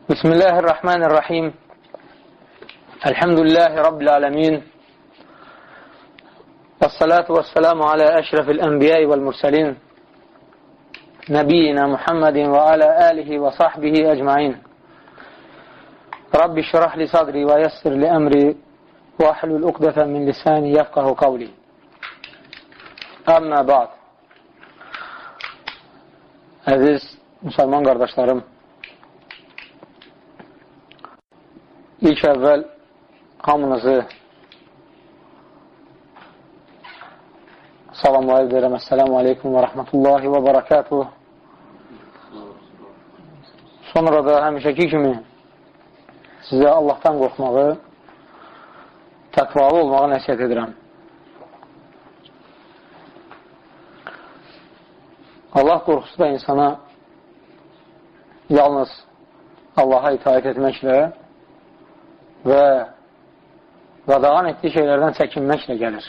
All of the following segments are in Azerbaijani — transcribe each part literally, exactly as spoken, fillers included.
Bismillahirrahmanirrahim. Elhamdülillahi Rabbil alemin. Vessalatu vesselamu ala eşrefil enbiyai vel mursalin. Nebiyyina Muhammedin ve ala alihi ve sahbihi ecmain. Rabbi şirah li sadri ve yessir li emri ve ahlul ukdeten min lisani yefkahu kavli. Amma ba'd. Əziz müsəlman qardaşlarım, İlk əvvəl hamınızı salamlayıb deyirəm. Əssəlamu aleykum və rəhmətullahi və barakatuhu. Sonra da həmişəki kimi sizə Allahdan qorxmağı, təqvalı olmağı nəsiyyət edirəm. Allah qorxusu da insana yalnız Allaha itaət etməklə və qadağan etdiyi şeylərdən çəkinməklə gəlir.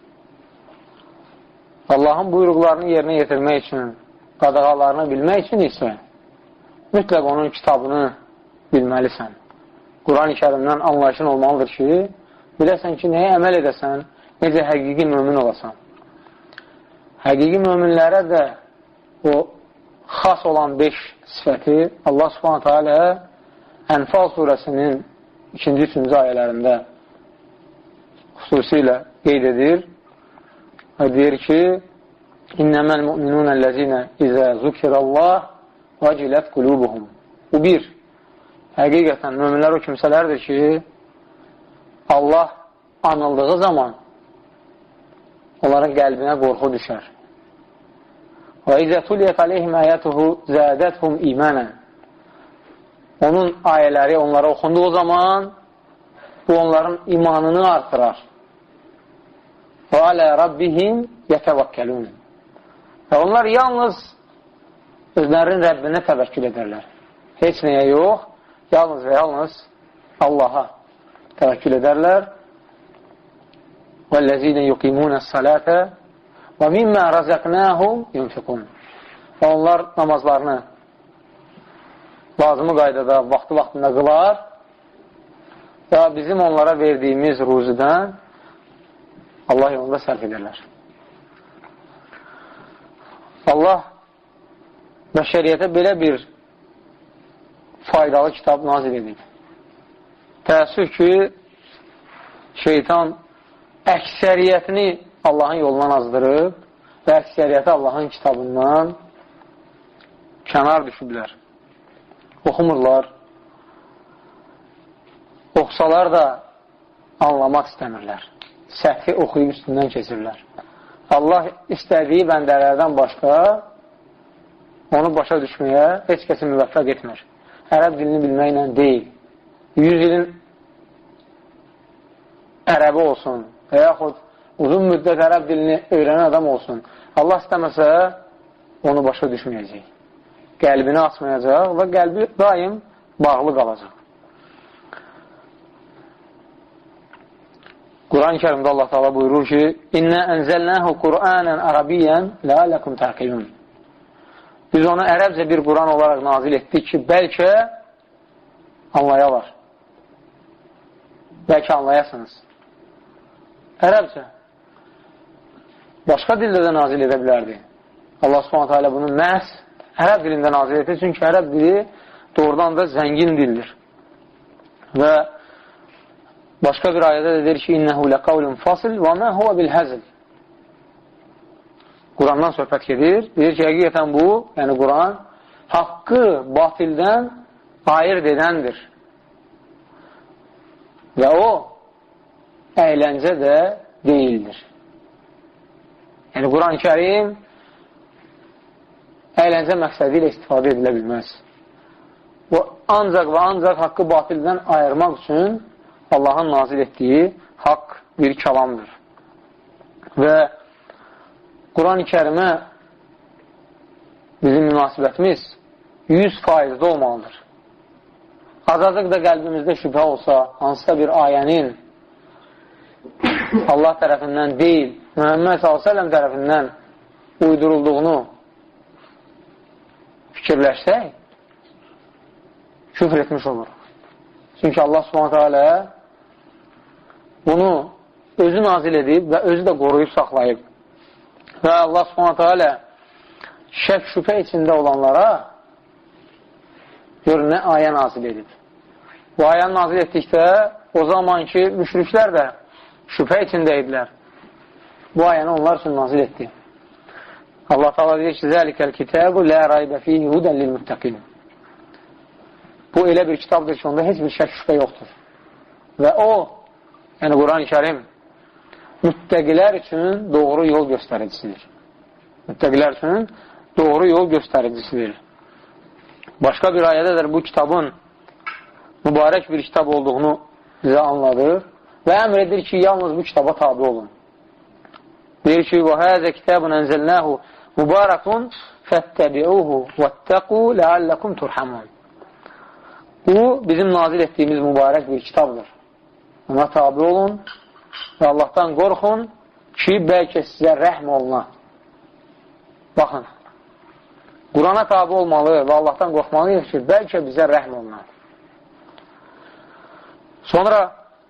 Allahın buyruqlarını yerinə yetirmək üçün, qadağalarını bilmək üçün isə mütləq onun kitabını bilməlisən. Quran-ı Kərimdən anlayışın olmalıdır ki, biləsən ki, nəyə əməl edəsən, necə həqiqi mömin olasan. Həqiqi möminlərə də o xas olan beş sifəti Allah Subhanahu teala Ənfal surəsinin ikinci, üçüncü ayələrində xüsusilə qeyd edir və deyir ki, İnnəməl müminunəl-ləzinə izə zukirəllah və cilət qulubuhum. Bu bir, həqiqətən möminlər o kimsələrdir ki, Allah anıldığı zaman onların qəlbinə qorxu düşər. Və izə tuliyyət aleyhim əyətuhu zədəthum imanən. Onun ayələri onlara oxunduğu zaman bu onların imanını artırar. Və alə rabbihim yətəvəkkəlun. Və onlar yalnız özlərinin Rəbbinə təvəkkül edərlər. Heç nəyə yox, yalnız və yalnız Allaha təvəkkül edərlər. وَالَّذِينَ يُقِيمُونَ الصَّلَاةَ وَمِمَّا رَزَقْنَاهُمْ يُنْفِقُونَ. Və onlar namazlarını lazımı qaydada, vaxtı-vaxtında qılar və bizim onlara verdiyimiz ruzidən Allah yolunda sərf edirlər. Allah bəşəriyyətə belə bir faydalı kitab nazil edib. Təəssüf ki, şeytan əksəriyyətini Allahın yolundan azdırıb və əksəriyyəti Allahın kitabından kənar düşüblər. Oxumurlar. Oxsalar da anlamaq istəmirlər. Səthi oxuyub üstündən keçirlər. Allah istədiyi bəndələrdən başqa onu başa düşməyə heç kəsi müvəffəq etmir. Ərəb dilini bilməklə deyil. yüz ilin ərəbi olsun və yaxud uzun müddət ərəb dilini öyrənən adam olsun. Allah istəməsə onu başa düşməyəcək. Qəlbini açmayacaq və qəlbi daim bağlı qalacaq. Quran-ı Kərimdə Allah Teala buyurur ki, İnnə ənzəlnəhu Qur'anən ərəbiyyən ləalləkum təqilun. Biz onu ərəbcə bir Quran olaraq nazil etdik ki, bəlkə anlayalar. Bəlkə anlayasınız. Ərəbcə. Başqa dildə də nazil edə bilərdi. Allah Subhanahu teala bunu məhz ərəb dilində nazil edir. Çünki ərəb dili doğrudan da zəngin dildir. Və başqa bir ayədə də deyir ki, İnnəhu ləqavlun fasil və mə huvə bilhəzil. Qurandan söhbət gedir. Deyir ki, həqiqətən bu, yəni Quran, haqqı batildən ayırt edəndir. Və o, əyləncə də deyildir. Yəni, Quran-ı Kərim əyləncə məqsədi ilə istifadə edilə bilməz. Bu, ancaq və ancaq haqqı batildən ayırmaq üçün Allahın nazil etdiyi haqq bir kəlamdır. Və Quran-ı Kərimə bizim münasibətimiz yüz faizdə olmalıdır. Azacıq da qəlbimizdə şübhə olsa, hansısa bir ayənin Allah tərəfindən deyil, Muhammed sallallahu əleyhi və səlləm tərəfindən uydurulduğunu fikirləşsək, küfr etmiş olur. Çünki Allah subhanətə alə bunu özü nazil edib və özü də qoruyub saxlayıb. Və Allah subhanətə alə şək şübhə içində olanlara gör nə ayə nazil edib. Bu ayəni nazil etdikdə o zamanki müşriklər də şübhə içində idilər. Bu ayəni onlar üçün nazil etdi. Allah Teala deyir ki, zəlikəl kitəbu lə raybə fihi hudən lil müttəqin. Bu elə bir kitabdır ki, onda heç bir şək şübhə yoxdur. Və o, yəni Quran-ı Kərim müttəqilər üçün doğru yol göstəricisidir. Müttəqilər üçün doğru yol göstəricisidir. Başqa bir ayədədir bu kitabın mübarək bir kitab olduğunu bizə anladır və əmr edir ki, yalnız bu kitaba tabi olun. Deyir ki, وَهَذَا كِتَابٌ أَنْزَلْنَاهُ مُبَارَكٌ فَاتَّبِعُوهُ وَاتَّقُوا لَعَلَّكُمْ تُرْحَمُونَ. Bu, bizim nazil etdiyimiz mübarək bir kitabdır. Ona tabi olun və Allahdan qorxun ki, bəlkə sizə rəhm oluna. Baxın, Qurana tabi olmalı və Allahdan qorxmalıyıq ki, bəlkə bizə rəhm oluna. Sonra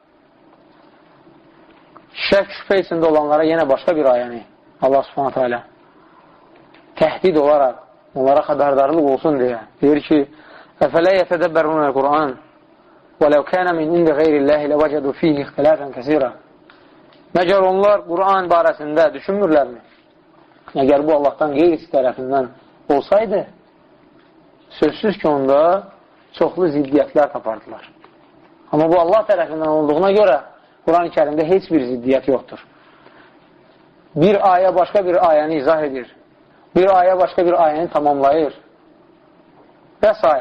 şək şübhə içində olanlara yenə başqa bir ayəni Allah subhanətə alə təhdid olaraq onlara xəbərdarlıq olsun deyə deyir ki, əfələ yətədəbbərunəl Qur'an və ləv kənə min indi qeyrilləhi ləvəcədu fihi ixtilafən kəsirə. Məgər onlar Qur'an barəsində düşünmürlərmi? Əgər bu Allahdan qeyrisi tərəfindən olsaydı, sözsüz ki, onda çoxlu ziddiyyətlər tapardılar. Amma bu Allah tərəfindən olduğuna görə Quran-ı Kərimdə heç bir ziddiyyət yoxdur. Bir ayə başqa bir ayəni izah edir. Bir ayə başqa bir ayəni tamamlayır. Və s.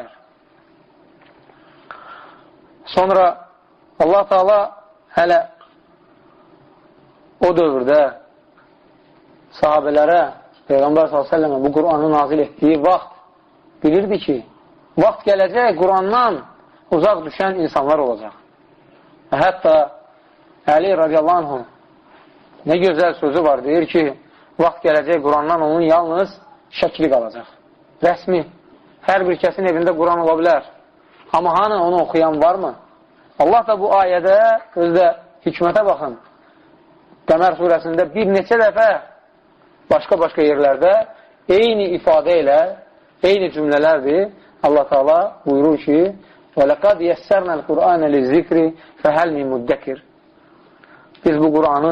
Sonra Allah Teala hələ o dövrdə sahabələrə Peyğəmbər sallallahu əleyhi və səlləm bu Quranı nazil etdiyi vaxt bilirdi ki, vaxt gələcək Qurandan uzaq düşən insanlar olacaq. Və hətta Əli radiyallahu anhum nə gözəl sözü var, deyir ki, vaxt gələcək Qurandan onun yalnız şəkli qalacaq. Rəsmi. Hər bir kəsin evində Quran ola bilər. Amma hanı onu oxuyan varmı? Allah da bu ayədə özdə hikmətə baxın. Qəmər surəsində bir neçə dəfə başqa-başqa yerlərdə eyni ifadə ilə, eyni cümlələrdir. Allah Teala buyurur ki, وَلَقَدْ يَسَّرْنَا الْقُرْآنَ لِلذِّكْرِ فَهَلْ مِنْ مُدَّكِرِ. Biz bu Quranı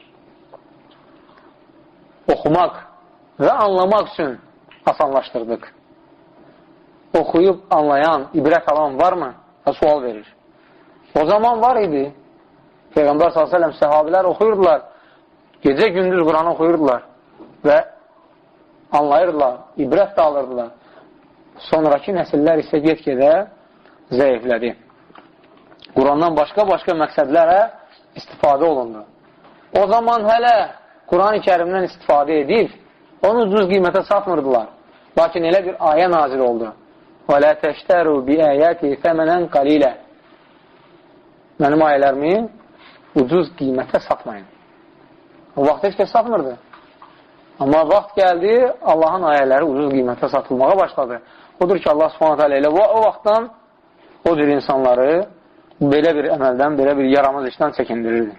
oxumaq və anlamaq üçün asanlaşdırdıq. Oxuyub anlayan, ibrət alan varmı? Və sual verir. O zaman var idi. Peyğəmbər sallallahu əleyhi və səlləm səhabilər oxuyurdular. Gecə gündüz Quranı oxuyurdular və anlayırdılar, ibrət də alırdılar. Sonraki nəsillər isə get-gedə zəiflədi. Qurandan başqa-başqa məqsədlərə istifadə olundu. O zaman hələ Quran-ı Kərimdən istifadə edib, onu ucuz qiymətə satmırdılar. Lakin elə bir ayə nazil oldu. وَلَا تَشْتَرُوا بِآيَاتِ ثَمَنًا قَلِيلًا. Mənim ayələrimi ucuz qiymətə satmayın. O vaxt heç kəs satmırdı. Amma vaxt gəldi, Allahın ayələri ucuz qiymətə satılmağa başladı. Odur ki, Allah subhanətə alə ilə o vaxtdan o cür insanları belə bir əməldən, belə bir yaramaz işdən çəkindirirdi.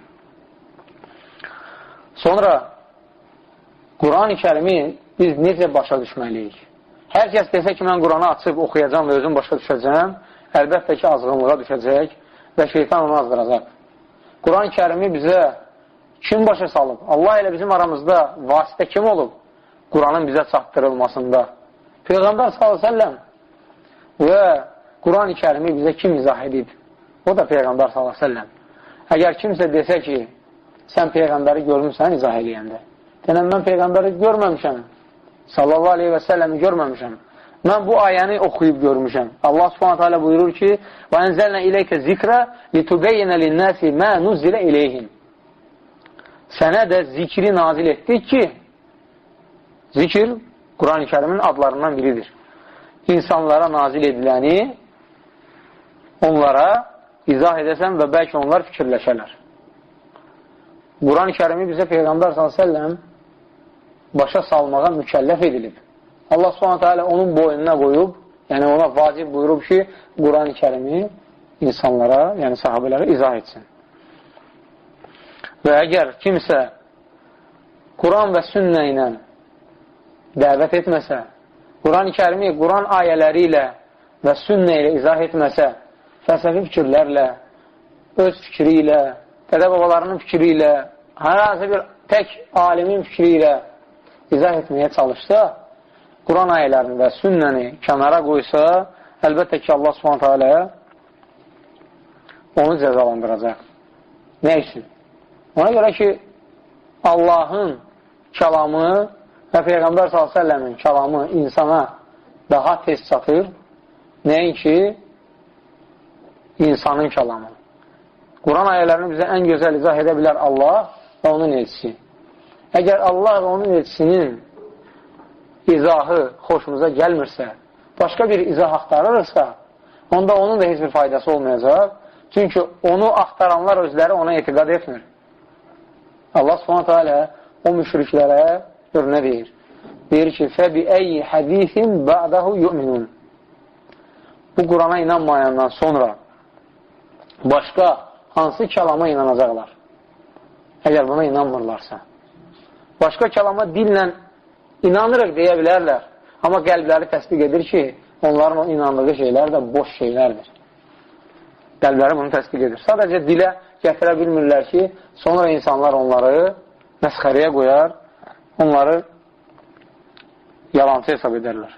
Sonra Quran-ı Kərimi biz necə başa düşməliyik? Hər kəs desə ki, mən Quranı açıb oxuyacam və özüm başa düşəcəm, əlbəttə ki, azğınlığa düşəcək və şeytan onu azdıracaq. Quran-ı Kərimi bizə kim başa salıb? Allah ilə bizim aramızda vasitə kim olub? Quranın bizə çatdırılmasında. Peyğəmbər sallallahu əleyhi və səlləm və Quran-ı Kərimi bizə kim izah edib? O da Peyğəmbər sallallahu əleyhi və səlləm. Əgər kimsə desə ki, sən Peyğəmbəri görmüsən izah eləyəndə. Denəm, mən Peyğəmbəri görməmişəm. Sallallahu aleyhi və səlləmi görməmişəm. Mən bu ayəni oxuyub görmüşəm. Allah subhanətə alə buyurur ki, وَاَنْزَلْنَا اِلَيْكَ ذِكْرَ لِتُبَيِّنَ لِلنَّاسِ مَا نُزِّلَ اِلَيْهِمْ. Sənə də zikri nazil etdik ki, zikir Quran-ı Kərimin adlarından biridir. İnsanlara nazil ediləni onlara izah edəsən və bəlkə onlar fikirləşərlər. Quran-ı Kərimi bizə Peyğəmbər sallallahu əleyhi və səlləm başa salmağa mükəlləf edilib. Allah subhanətə alə onun boynuna qoyub Yəni, ona vacib buyurub ki, Quran-ı kərimi insanlara, yəni sahabələrə izah etsin. Və əgər kimsə Quran və sünnə ilə dəvət etməsə, Quran-ı kərimi, Quran ayələri ilə və sünnə ilə izah etməsə, fəlsəfi fikirlərlə, öz fikri ilə, dədə babalarının fikri ilə, hər hansı bir tək alimin fikri ilə izah etməyə çalışsa, Quran ayələrini və sünnəni kənara qoysa, əlbəttə ki, Allah Subhanahu taala onu cəzalandıracaq. Nə üçün? Ona görə ki, Allahın kəlamı və Peyğəmbər sallallahu əleyhi və səlləmin kəlamı insana daha tez çatır, nəinki insanın kəlamı. Quran ayələrini bizə ən gözəl izah edə bilər Allah və onun elçisi. Əgər Allah və onun elçisinin izahı xoşumuza gəlmirsə, başqa bir izah axtarırsa, onda onun da heç bir faydası olmayacaq. Çünki onu axtaranlar özləri ona etiqad etmir. Allah Subhanahu taala o müşriklərə gör nə deyir? Deyir ki, فَبِأَيِّ حَدِيثٍ بَعْدَهُ يُؤْمِنُونَ Bu Qurana inanmayandan sonra başqa hansı kəlama inanacaqlar? Əgər buna inanmırlarsa. Başqa kəlama dillə inanırıq deyə bilərlər. Amma qəlbləri təsdiq edir ki, onların o inandığı şeylər də boş şeylərdir. Qəlbləri bunu təsdiq edir. Sadəcə dilə gətirə bilmirlər ki, sonra insanlar onları məsxəriyə qoyar, onları yalancı hesab edərlər.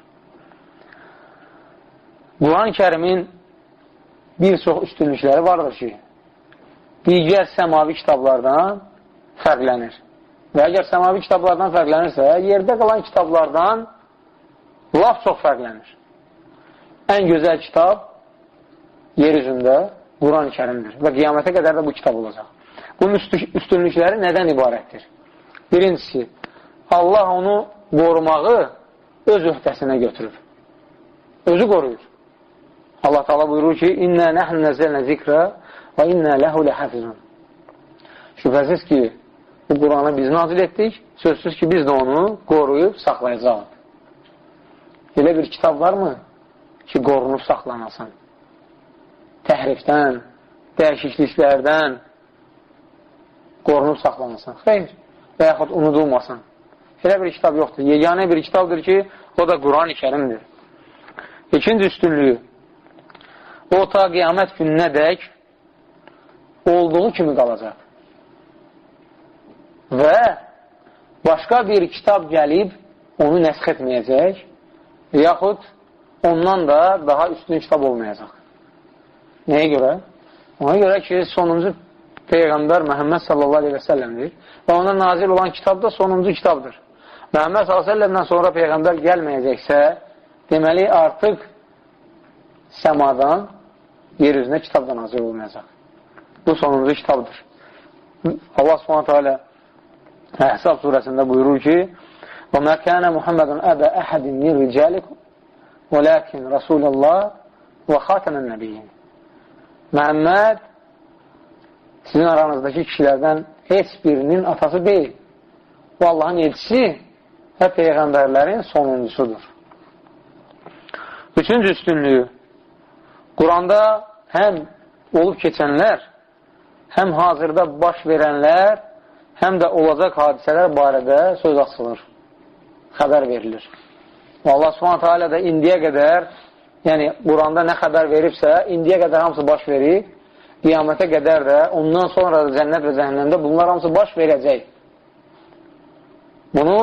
Quran-ı kərimin bir çox üstünlükləri vardır ki, digər səmavi kitablardan fərqlənir. Və əgər səmavi kitablardan fərqlənirsə, yerdə qalan kitablardan laf çox fərqlənir. Ən gözəl kitab yer üzündə Quran-ı kərimdir və qiyamətə qədər də bu kitab olacaq. Bunun üstünlükləri nədən ibarətdir? Birincisi, Allah onu qorumağı öz öhdəsinə götürür. Özü qoruyur. Allah Teala buyurur ki, İnnə nəhn nəzəlnə zikrə və innə ləhu ləhəfizun. Şübhəsiz ki, bu Quranı biz nazil etdik, sözsüz ki, biz də onu qoruyub saxlayacaq. Elə bir kitab varmı ki, qorunub saxlanasın? Təhrifdən, dəyişikliklərdən qorunub saxlanasın. Xeyr, və yaxud unudulmasın. Elə bir kitab yoxdur. Yeganə bir kitabdır ki, o da Quran-ı Kərimdir. İkinci üstünlüyü, o ta qiyamət gününə dək olduğu kimi qalacaq. Və başqa bir kitab gəlib onu nəsx etməyəcək, yaxud ondan da daha üstün kitab olmayacaq. Nəyə görə? Ona görə ki, sonuncu Peyğəmbər Məhəmməd sallallahu aleyhi və səlləmdir və ona nazil olan kitab da sonuncu kitabdır. Məhəmməd sallallahu aleyhi və səlləmdən sonra Peyğəmbər gəlməyəcəksə, deməli artıq səmadan yer üzünə kitab da nazil olmayacaq. Bu sonuncu kitabdır. Allah subhanətə alə Əhzab surəsində buyurur ki, وَمَا كَانَ مُحَمَّدٌ أَبَا أَحَدٍ مِنْ رِجَالِكُمْ وَلَكِنْ رَسُولَ اللّٰهِ وَخَاتَمَ النَّبِيِّينَ Məhəmməd sizin aranızdakı kişilərdən heç birinin atası deyil. Bu Allahın elçisi və Peyğəmbərlərin sonuncusudur. Üçüncü üstünlüyü, Quranda həm olub keçənlər, həm hazırda baş verənlər, həm də olacaq hadisələr barədə söz açılır, xəbər verilir. Allah Subhanahu taala da indiyə qədər, yəni Quranda nə xəbər veribsə, indiyə qədər hamısı baş verib, qiyamətə qədər də, ondan sonra da cənnət və cəhənnəmdə bunlar hamısı baş verəcək. Bunu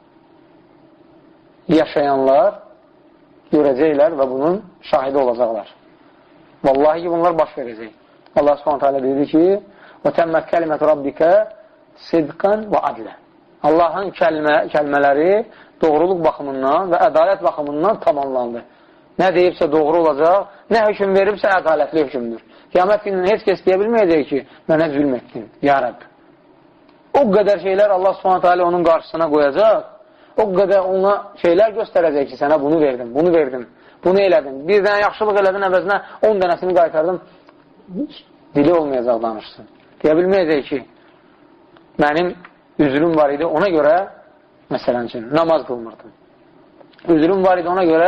yaşayanlar görəcəklər və bunun şahidi olacaqlar. Vallahi ki, bunlar baş verəcək. Allah Subhanahu taala dedi ki, وَتَمَّتْ كَلِمَةُ رَبِّكَ sidqan və adlə. Allahın kəlmə, kəlmələri doğruluq baxımından və ədalət baxımından tamamlandı. Nə deyibsə doğru olacaq, nə hökm veribsə ədalətli hökmdür. Qiyamət gününün heç kəs deyə bilməyəcək ki, mənə zülm etdin, ya Rəbb. O qədər şeylər Allah Subhanahu taala onun qarşısına qoyacaq, o qədər ona şeylər göstərəcək ki, sənə bunu verdim, bunu verdim, bunu elədim. Bir dənə yaxşılıq elədin, əvəzinə on dənəsini qaytardım, dili olmayacaq danışsın. Deyə bilməyəcək ki, mənim üzrüm var idi, ona görə, məsələn üçün, namaz qılmırdım. Üzrüm var idi, ona görə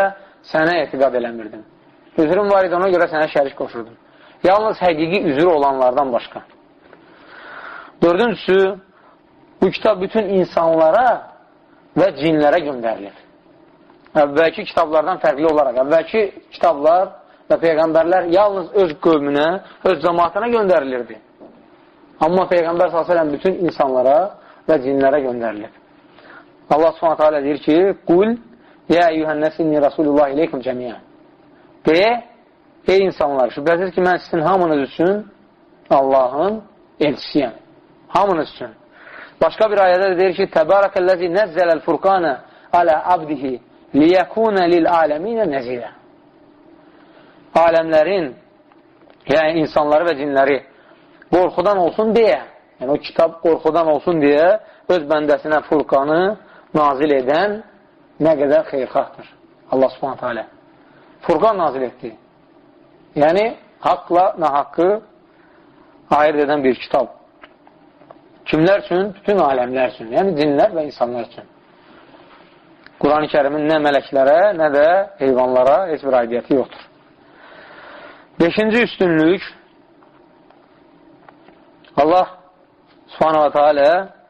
sənə etiqad eləmirdim. Üzrüm var idi, ona görə sənə şərik qoşurdum. Yalnız həqiqi üzrü olanlardan başqa. Dördüncüsü, bu kitab bütün insanlara və cinlərə göndərilir. Əvvəlki kitablardan fərqli olaraq, əvvəlki kitablar və Peyğəmbərlər yalnız öz qövmünə, öz cəmaatına göndərilirdi. Amma Peyğəmbər sallallahu əleyhi və səlləm bütün insanlara və cinlərə göndərilir. Allah Subhanahu taala deyir ki: "Qul ya eyyuhan-nas inni rasulullah ileykum cemiyan." De, ey insanlar, şübhəsiz ki, mən sizin hamınız üçün Allahın elçisiyəm. Hamınız üçün. Başqa bir ayədə də deyir ki: "Təbarəkəllazi nəzzələl furqana alə abdihi liyəkuna lil aləminə nəzirə." Aləmlərin, yəni insanları və cinləri qorxudan olsun deyə, yəni o kitab qorxudan olsun deyə öz bəndəsinə Furqanı nazil edən nə qədər xeyrxahdır Allah Subhanahu taala. Furqan nazil etdi. Yəni haqla nahaqqı ayırt edən bir kitab. Kimlər üçün? Bütün aləmlər üçün. Yəni cinlər və insanlar üçün. Quran-ı Kərimin nə mələklərə, nə də heyvanlara heç bir aidiyyəti yoxdur. Beşinci üstünlük, Allah Subhanahu wa Taala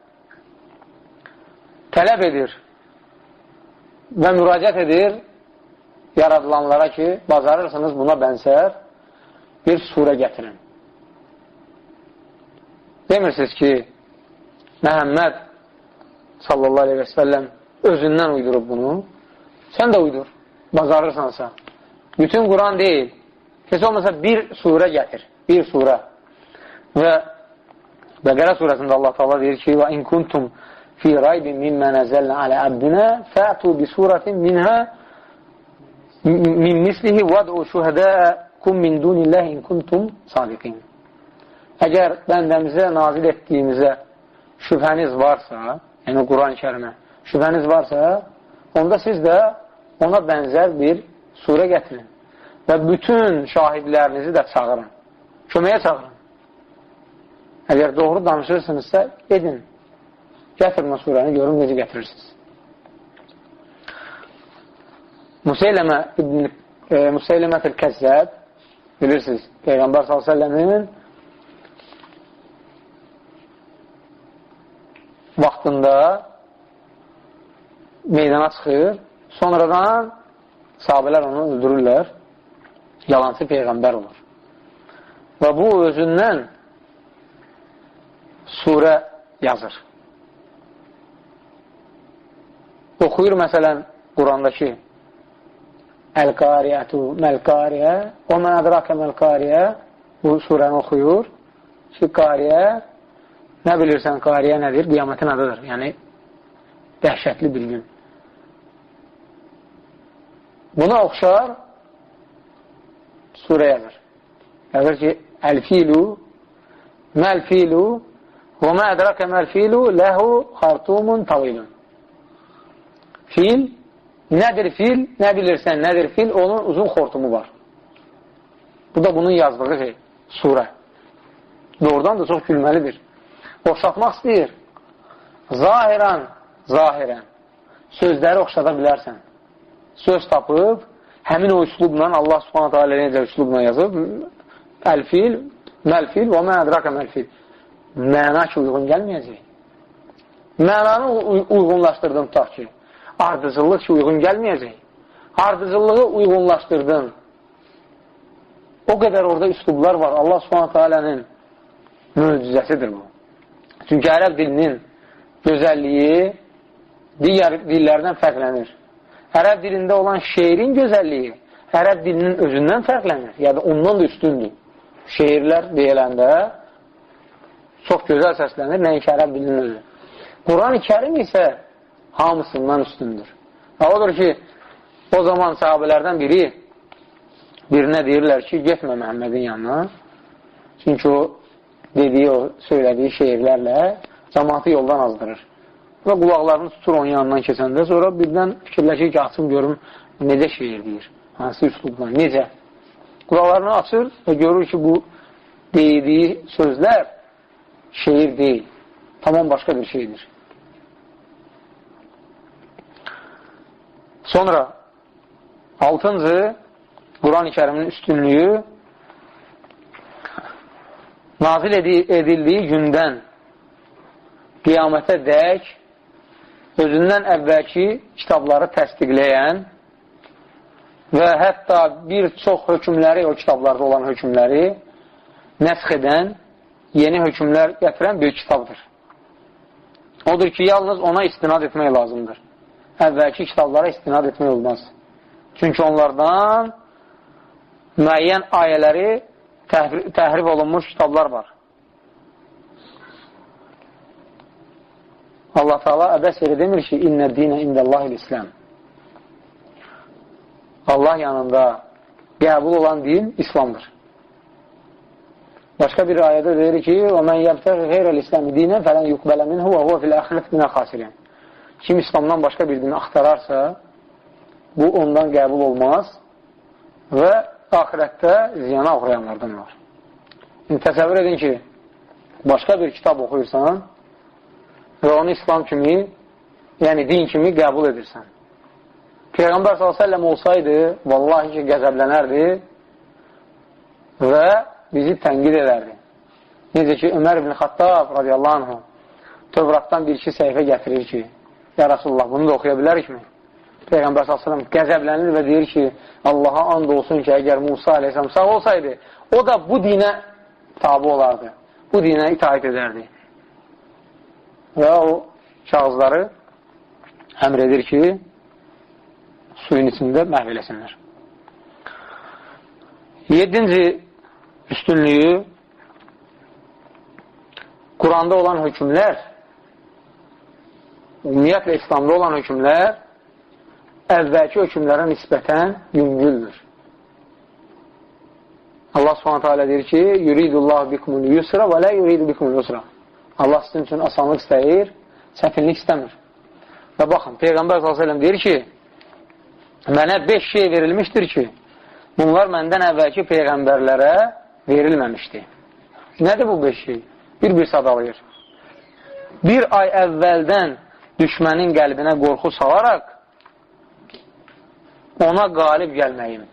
tələb edir və müraciət edir yaradılanlara ki, bacarırsınız buna bənzər bir surə gətirin. Demirsiniz ki, Məhəmməd sallallahu aleyhi və səlləm özündən uydurub bunu. Sən də uydur, bacarırsansa. Bütün Quran deyil. Heç olmasa bir surə gətir. Bir surə. Və Bəqərə surəsində Allah Teala deyir ki: "Və in kuntum fi raybin mimma nazzalna ala abdina fa'tu bi suratin minha min mislihi wad'u shuhada'akum min dunillahi in kuntum sadiqin." Əgər bəndəmizə nazil etdiyimizə şübhəniz varsa, yəni Quran-ı Kərimə şübhəniz varsa, onda siz də ona bənzər bir surə gətirin və bütün şahidlərinizi də çağırın, köməyə çağırın. Əgər doğru danışırsınızsa, edin, gətirin o surəni, görün necə gətirirsiniz. Museyləmə ibn e, Museyləmətül Kəzzəb, bilirsiniz, Peyğəmbər sallallahu əleyhi və səlləmin vaxtında meydana çıxır, sonradan sahabələr onu öldürürlər, yalancı Peyğəmbər olur. Və bu özündən surə yazır. Oxuyur məsələn Qurandakı Əl-Qariyətu, Məl-Qariyə, o mən ədrakə Məl-Qariyə, bu surəni oxuyur ki, Qariyə, nə bilirsən Qariyə nədir? Qiyamətin adıdır. Yəni, dəhşətli bir gün. Buna oxşar surə yazır. Yazır ki, Əl-Filu, Məl-Filu, və mə ədrakə Məl-Filu, ləhu xartumun tavilun. Fil, nədir fil? Nə bilirsən, nədir fil? Onun uzun xortumu var. Bu da bunun yazdığı şey, surə. Doğrudan da çox gülməlidir. Oxşatmaq istəyir. Zahirən, zahirən sözləri oxşada bilərsən. Söz tapıb, həmin o üslubla, Allah subhanahu ta'ala necə üslubla yazıb, əl-fil, məl-fil və mən ədrakə məl-fil. Məna ki, uyğun gəlməyəcək. Mənanı uyğunlaşdırdın tutaq ki, ardıcıllıq ki, uyğun gəlməyəcək. Ardıcıllığı uyğunlaşdırdın. O qədər orada üslublar var. Allah subhanahu ta'ala'nın möcüzəsidir bu. Çünki ərəb dilinin gözəlliyi digər dillərdən fərqlənir. Ərəb dilində olan şeirin gözəlliyi ərəb dilinin özündən fərqlənir. Yəni, ondan da üstündür. Şeirlər deyiləndə çox gözəl səslənir, nəinki ərəb dilinin özü. Quran-ı Kərim isə hamısından üstündür. Və odur ki, o zaman sahabələrdən biri birinə deyirlər ki, getmə Məhəmmədin yanına. Çünki o dediyi, o söylədiyi şeirlərlə cəmaatı yoldan azdırır. Və qulaqlarını tutur onun yanından keçəndə, sonra birdən fikirləşir ki, açım görüm necə şeir deyir, hansı üslubla, necə. Qulaqlarını açır və görür ki, bu dediyi sözlər şeir deyil, tamam başqa bir şeydir. Sonra Altıncı, Quran-ı Kərimin üstünlüyü nazil edildiyi gündən qiyamətə dək özündən əvvəlki kitabları təsdiqləyən və hətta bir çox hökmləri, o kitablarda olan hökmləri nəsx edən, yeni hökmlər gətirən bir kitabdır. Odur ki, yalnız ona istinad etmək lazımdır. Əvvəlki kitablara istinad etmək olmaz. Çünki onlardan müəyyən ayələri təhrif olunmuş kitablar var. Allah Teala əbəs yeri demir ki, İnnə dinə indəllahil İslam. Allah yanında qəbul olan din İslamdır. Başqa bir ayədə deyir ki, وَمَنْ يَبْتَغِ غَيْرَ الْإِسْلَامِ دِينًا فَلَنْ يُقْبَلَ مِنْهُ وَهُوَ فِي الْآخِرَةِ مِنَ الْخَاسِرِينَ. Kim İslamdan başqa bir dini axtararsa, bu ondan qəbul olmaz və axirətdə ziyana uğrayanlardan var. İndi təsəvvür edin ki, başqa bir kitab oxuyursan və onu İslam kimi, yəni din kimi qəbul edirsən. Peyğəmbər sallallahu əleyhi və səlləm olsaydı, vallahi ki, qəzəblənərdi və bizi tənqid edərdi. Necə ki, Ömər ibn Xattab radiyallahu anhu Tövratdan bir-iki səhifə gətirir ki, ya Rasulullah, bunu da oxuya bilərikmi? Peyğəmbər sallallahu əleyhi və səlləm qəzəblənir və deyir ki, Allaha and olsun ki, əgər Musa aleyhisselam sağ olsaydı, o da bu dinə tabi olardı. Bu dinə itaat edərdi. Və o kağızları əmr edir ki, suyun içində məhv eləsinlər. Yedinci üstünlüyü Quranda olan hökmlər, ümumiyyətlə İslamda olan hökmlər əvvəlki hökmlərə nisbətən yüngüldür. Allah Subhanahu taala deyir ki, yuridullahu bikumul yusra və la yuridu bikumul usra. Allah sizin üçün asanlıq istəyir, çətinlik istəmir. Və baxın, Peyğəmbər sallallahu əleyhi və səlləm deyir ki, mənə beş şey verilmişdir ki, bunlar məndən əvvəlki peyğəmbərlərə verilməmişdi. Nədir bu beş şey? Bir-bir sadalayır. Bir ay əvvəldən düşmənin qəlbinə qorxu salaraq ona qalib gəlməyim.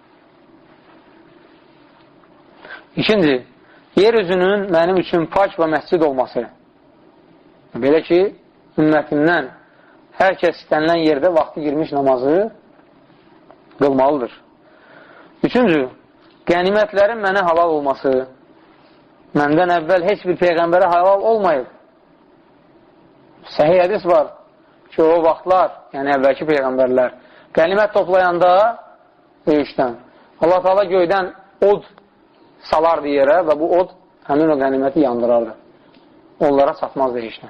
İkinci, yer üzünün mənim üçün pak və məscid olması. Belə ki, ümmətimdən hər kəs istənilən yerdə vaxtı girmiş namazı qılmalıdır. Üçüncü, qənimətlərin mənə halal olması. Məndən əvvəl heç bir peyğəmbərə halal olmayıb. Səhih hədis var ki, o vaxtlar, yəni əvvəlki peyğəmbərlər, qənimət toplayanda döyüşdən, Allah Teala göydən od salardı yerə və bu od həmin o qəniməti yandırardı. Onlara çatmazdı işlə.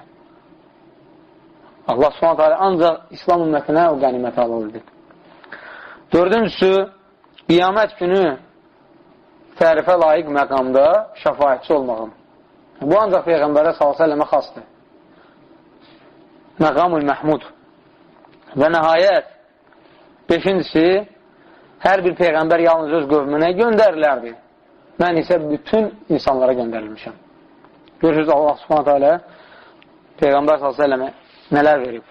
Allah Subhanahu taala ancaq İslam ümmətinə o qəniməti halal edib. Dördüncüsü, qiyamət günü tərifə layiq məqamda şəfaətçi olmağım. Bu ancaq Peyğəmbərə sallallahu əleyhi və səlləmə xasdır. Məqamul Məhmud. Və nəhayət, beşincisi, hər bir Peyğəmbər yalnız öz qövmünə göndərilərdi. Mən isə bütün insanlara göndərilmişəm. Görürsünüz, Allah Subhanahu taala Peyğəmbər sallallahu əleyhi və səlləmə nələr verib.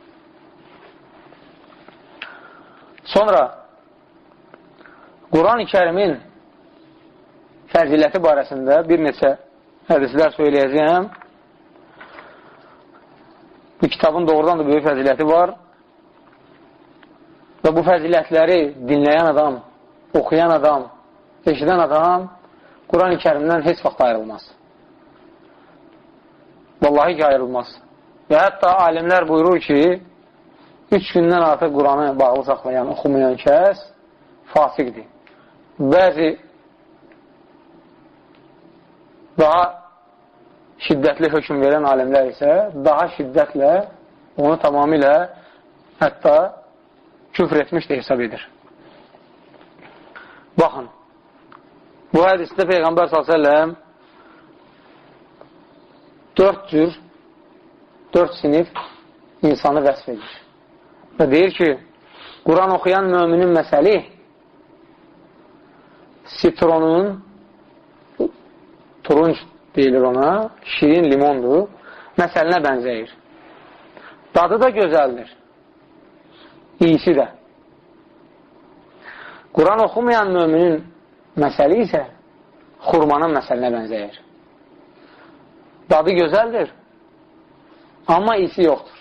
Sonra, Quran-ı Kərimin fəziləti barəsində bir neçə hədislər söyləyəcəyəm. Bu kitabın doğrudan da böyük fəziləti var və bu fəzilətləri dinləyən adam, oxuyan adam, eşidən adam Quran-ı Kərimdən heç vaxt ayrılmaz. Vallahi ki, ayrılmaz. Və hətta alimlər buyurur ki, üç gündən artıq Quranı bağlı saxlayan, oxumayan kəs fasiqdir. Bəzi daha şiddətli hökm verən alimlər isə daha şiddətlə onu tamamilə hətta küfr etmiş də hesab edir. Baxın, bu hədisdə Peyğəmbər sallallahu əleyhi və səlləm dörd cür, dörd sinif insanı vəsf edir. Və deyir ki, Quran oxuyan müminin məsəli sitronun, turunc deyilir ona, şirin limondur, məsəlinə bənzəyir. Dadı da gözəldir, iyisi də. Quran oxumayan müminin məsəli isə xurmanın məsəlinə bənzəyir. Dadı gözəldir, amma iyisi yoxdur.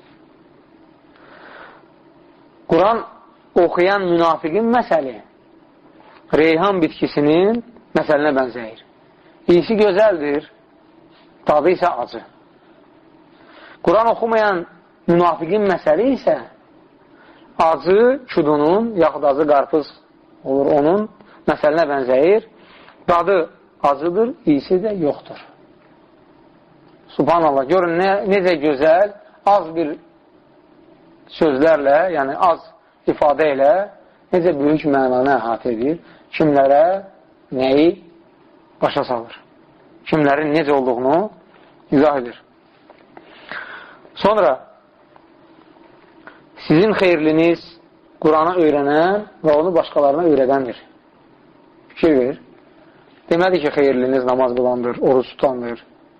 Quran oxuyan münafiqin məsəli reyhan bitkisinin məsəlinə bənzəyir. İyisi gözəldir, dadı isə acı. Quran oxumayan münafiqin məsəli isə acı kudunun, yaxud acı qarpız olur, onun məsəlinə bənzəyir. Dadı acıdır, iyisi də yoxdur. Subhanallah, görün ne, necə gözəl, az bir sözlərlə, yəni az ifadə ilə necə böyük mənanı əhatə edir, kimlərə nəyi başa salır, kimlərin necə olduğunu izah edir. Sonra sizin xeyirliniz Quranı öyrənən və onu başqalarına öyrədəndir. Fikir verir. Demədi ki, xeyirliniz namaz qılandır, oruç tutandır.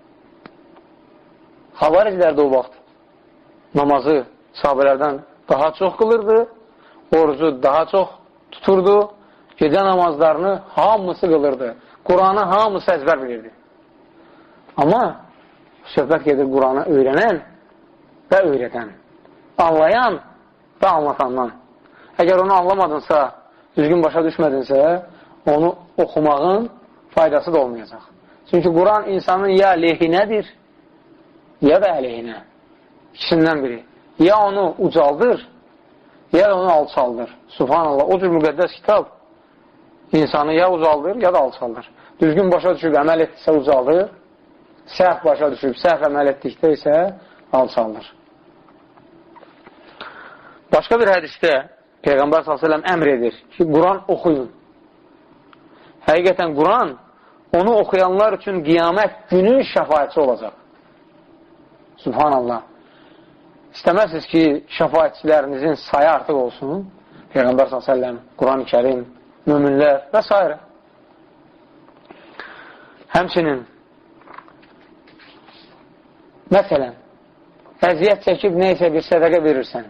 Xavariclər də o vaxt namazı sahabələrdən daha çox qılırdı, orucu daha çox tuturdu, gecə namazlarını hamısı qılırdı. Quranı hamısı əzbər bilirdi. Amma söhbət gedir Quranı öyrənən və öyrədən, anlayan və anlatandan. Əgər onu anlamadınsa, düzgün başa düşmədinsə, onu oxumağın faydası da olmayacaq. Çünki Quran insanın ya lehinədir, ya da əleyhinə. İkisindən biri. Ya onu ucaldır, ya da onu alçaldır. Subhanallah, o cür müqəddəs kitab insanı ya ucaldır, ya da alçaldır. Düzgün başa düşüb əməl etdirsə ucaldır, səhv başa düşüb, səhv əməl etdikdə isə alçaldır. Başqa bir hədisdə Peyğəmbər sallallahu əleyhi və səlləm əmr edir ki, Quran oxuyun. Həqiqətən Quran onu oxuyanlar üçün qiyamət günü şəfaətçi olacaq. Subhanallah. İstəməzsiniz ki, şəfaətçilərinizin sayı artıq olsun. Peyğəmbər sallallahu əleyhi və səlləm, Quran-ı Kərim, möminlər və s. Həmçinin məsələn, əziyyət çəkib neysə bir sədəqə verirsən,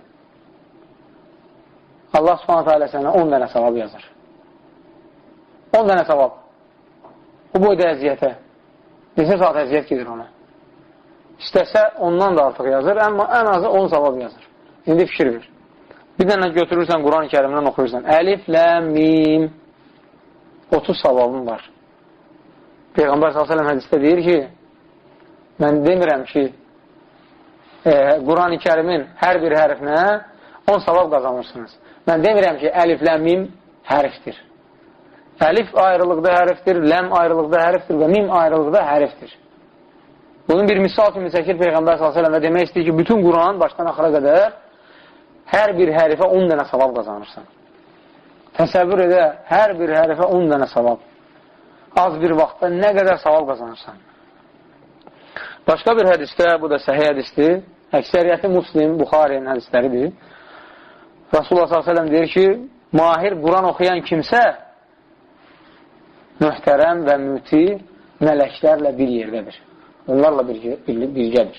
Allah subhanətə alə sənə on dənə savab yazır. on dənə savab. Bu boyda əziyyətə. Neçə saat əziyyət gedir ona. İstəsə ondan da artıq yazır, amma ən azı on savab yazır. İndi fikir ver. Bir dənə götürürsən, Quran-ı Kərimdən oxuyursan. Əlif, ləm, mim. otuz savabın var. Peyğəmbər sallallahu əleyhi və səlləm hədisdə deyir ki, mən demirəm ki, e, Quran-ı Kərimin hər bir hərfinə on savab qazanırsınız. Mən demirəm ki, əlif, ləm, mim hərfdir. Əlif ayrılıqda hərfdir, ləm ayrılıqda hərfdir və mim ayrılıqda hərfdir. Bunun bir misal kimi çəkir Peyğəmbər sallallahu əleyhi və səlləm və demək istəyir ki, bütün Quran başdan axıra qədər hər bir hərfə on dənə savab qazanırsan. Təsəvvür edə, hər bir hərfə on dənə savab. Az bir vaxtda nə qədər savab qazanırsan. Başqa bir hədisdə, bu da səhih hədisdir, əksəriyyəti Muslim, Buxarinin hədisləridir. Rasulullah sallallahu əleyhi və səlləm deyir ki, mahir Quran oxuyan kimsə möhtərəm və müti mələklərlə bir yerdədir. Onlarla birgə, birgədir.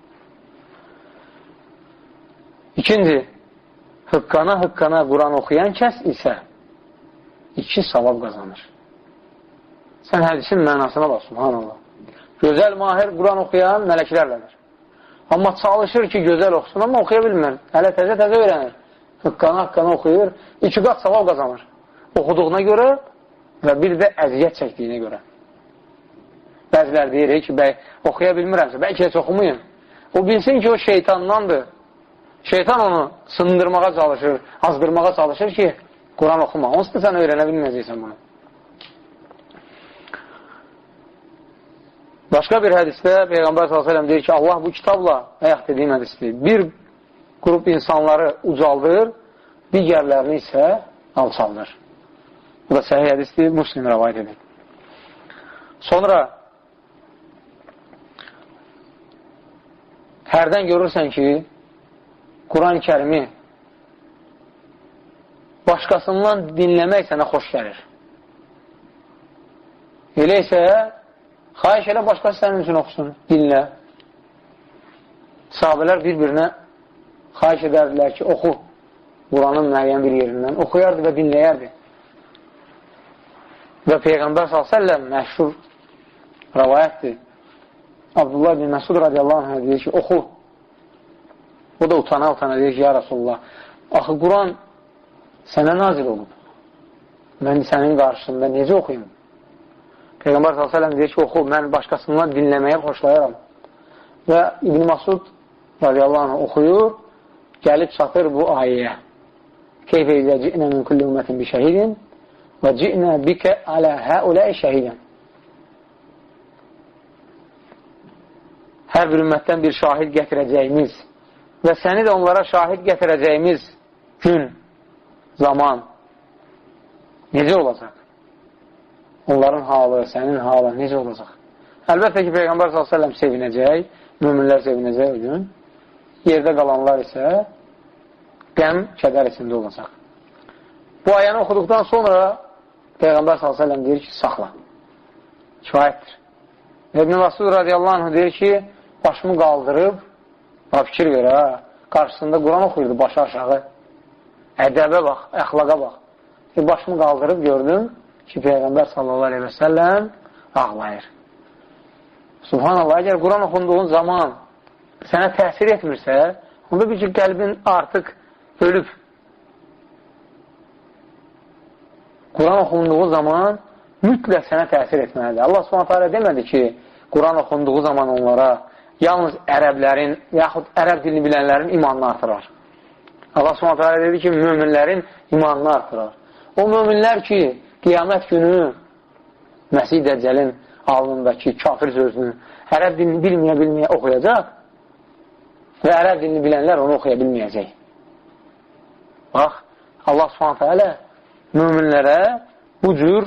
İkinci, hıqqana-hıqqana Quran oxuyan kəs isə iki savab qazanır. Sən hədisin mənasına bax, subhanallah. Gözəl, mahir Quran oxuyan mələklərlədir. Amma çalışır ki, gözəl oxusun, amma oxuya bilmir. Hələ təzə-təzə öyrənir. Hıqqana-hıqqana oxuyur, iki qat savab qazanır. Oxuduğuna görə və bir də əziyyət çəkdiyinə görə. Bəzilər deyir ki, bəy, oxuya bilmirəmsə, bəlkə heç oxumayın. O bilsin ki, o şeytandandır. Şeytan onu sındırmağa çalışır, azdırmağa çalışır ki, Quran oxuma. Onsuz da sən öyrənə bilməyəcəksən bunu. Başqa bir hədisdə Peyğəmbər sallallahu əleyhi və səlləm deyir ki, Allah bu kitabla, əyək dediyim hədisdir, bir qrup insanları ucaldır, digərlərini isə alçaldır. Bu da səhih hədisdir, Müslim rəvayət edir. Sonra hərdən görürsən ki, Quran-ı Kərimi başqasından dinləmək sənə xoş gəlir. Elə isə xahiş elə başqası sənin üçün oxusun, dinlə. Sahabələr bir-birinə xahiş edərdilər ki, oxu Quranın müəyyən bir yerindən, oxuyardı və dinləyərdi. Və Peyğəmbər s.ə.v məşhur rəvayətdir. Abdullah bin Məsud radiyallahu anh deyir ki, oxu. O da utana-utana deyir ki, ya Rasulullah, axı Quran sənə nazil olub. Mən sənin qarşısında necə oxuyum? Peyğəmbər s.ə.v deyir ki, oxu, mən başqasından dinləməyə xoşlayaram. Və İbn Məsud radiyallahu anh oxuyur, gəlib çatır bu ayəyə. Keyfə izə ci'nə min kulli ümmətin bi şəhidin və ci'nə bikə alə həuləi şəhidən. Hər bir ümmətdən bir şahid gətirəcəyimiz və səni də onlara şahid gətirəcəyimiz gün, zaman necə olacaq? Onların halı, sənin halı necə olacaq? Əlbəttə ki, Peyğəmbər s.ə.v sevinəcək, müminlər sevinəcək o gün. Yerdə qalanlar isə qəm, kədər içində olacaq. Bu ayəni oxuduqdan sonra Peyğəmbər s.ə.v deyir ki, saxla. Kifayətdir. İbn Məsud radiyallahu anh deyir ki, başımı qaldırıb, fikir ver, ha, qarşısında Quran oxuyurdu, başı aşağı. Ədəbə bax, əxlaqa bax. E, başımı qaldırıb gördüm ki, Peyğəmbər sallallahu aleyhi və səlləm ağlayır. Subhanallah, əgər Quran oxunduğun zaman sənə təsir etmirsə, onda bir ki, qəlbin artıq ölüb. Quran oxunduğu zaman mütləq sənə təsir etməlidir. Allah subhanət hələ demədi ki, Quran oxunduğu zaman onlara yalnız ərəblərin, yaxud ərəb dilini bilənlərin imanını artırar. Allah subhanət hələ dedi ki, müminlərin imanını artırar. O müminlər ki, qiyamət günü Məsih Dəccəlin alnındakı kafir sözünü ərəb dilini bilməyə-bilməyə oxuyacaq və ərəb dilini bilənlər onu oxuya bilməyəcək. Bax, Allah subhanət hələ müminlərə bu cür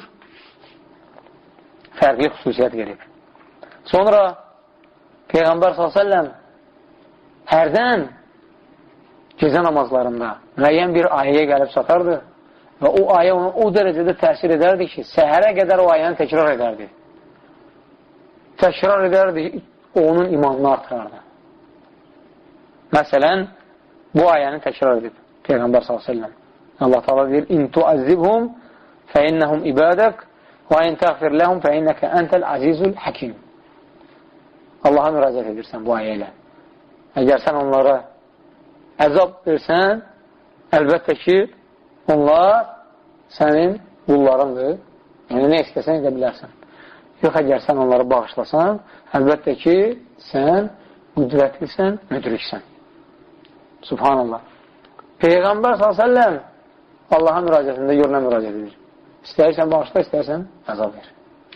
fərqli xüsusiyyət verib. Sonra Peyğəmbər s.ə.v hərdən gecə namazlarında müəyyən bir ayəyə gəlib çatardı və o ayə ona o dərəcədə təsir edərdi ki, səhərə qədər o ayəni təkrar edərdi. Təkrar edərdi, onun imanını artırardı. Məsələn, bu ayəni təkrar edib Peyğəmbər s.ə.v. Allah Teala deyir, İn tuəzzibhum fə innəhum ibadək və in təğfir ləhum fə innəkə əntəl azizul həkim. Allaha müraciət edirsən bu ayə ilə. Əgər sən onlara əzab versən, əlbəttə ki, onlar sənin qullarındır. Yəni, nə istəsən edə bilərsən. Yox, əgər sən onları bağışlasan, əlbəttə ki, sən qüdrətlisən, müdriksən. Subhanallah. Peyğəmbər s.ə.v Allaha müraciətində görünə müraciət edir. İstəyirsən bağışla, istəyirsən əzab ver.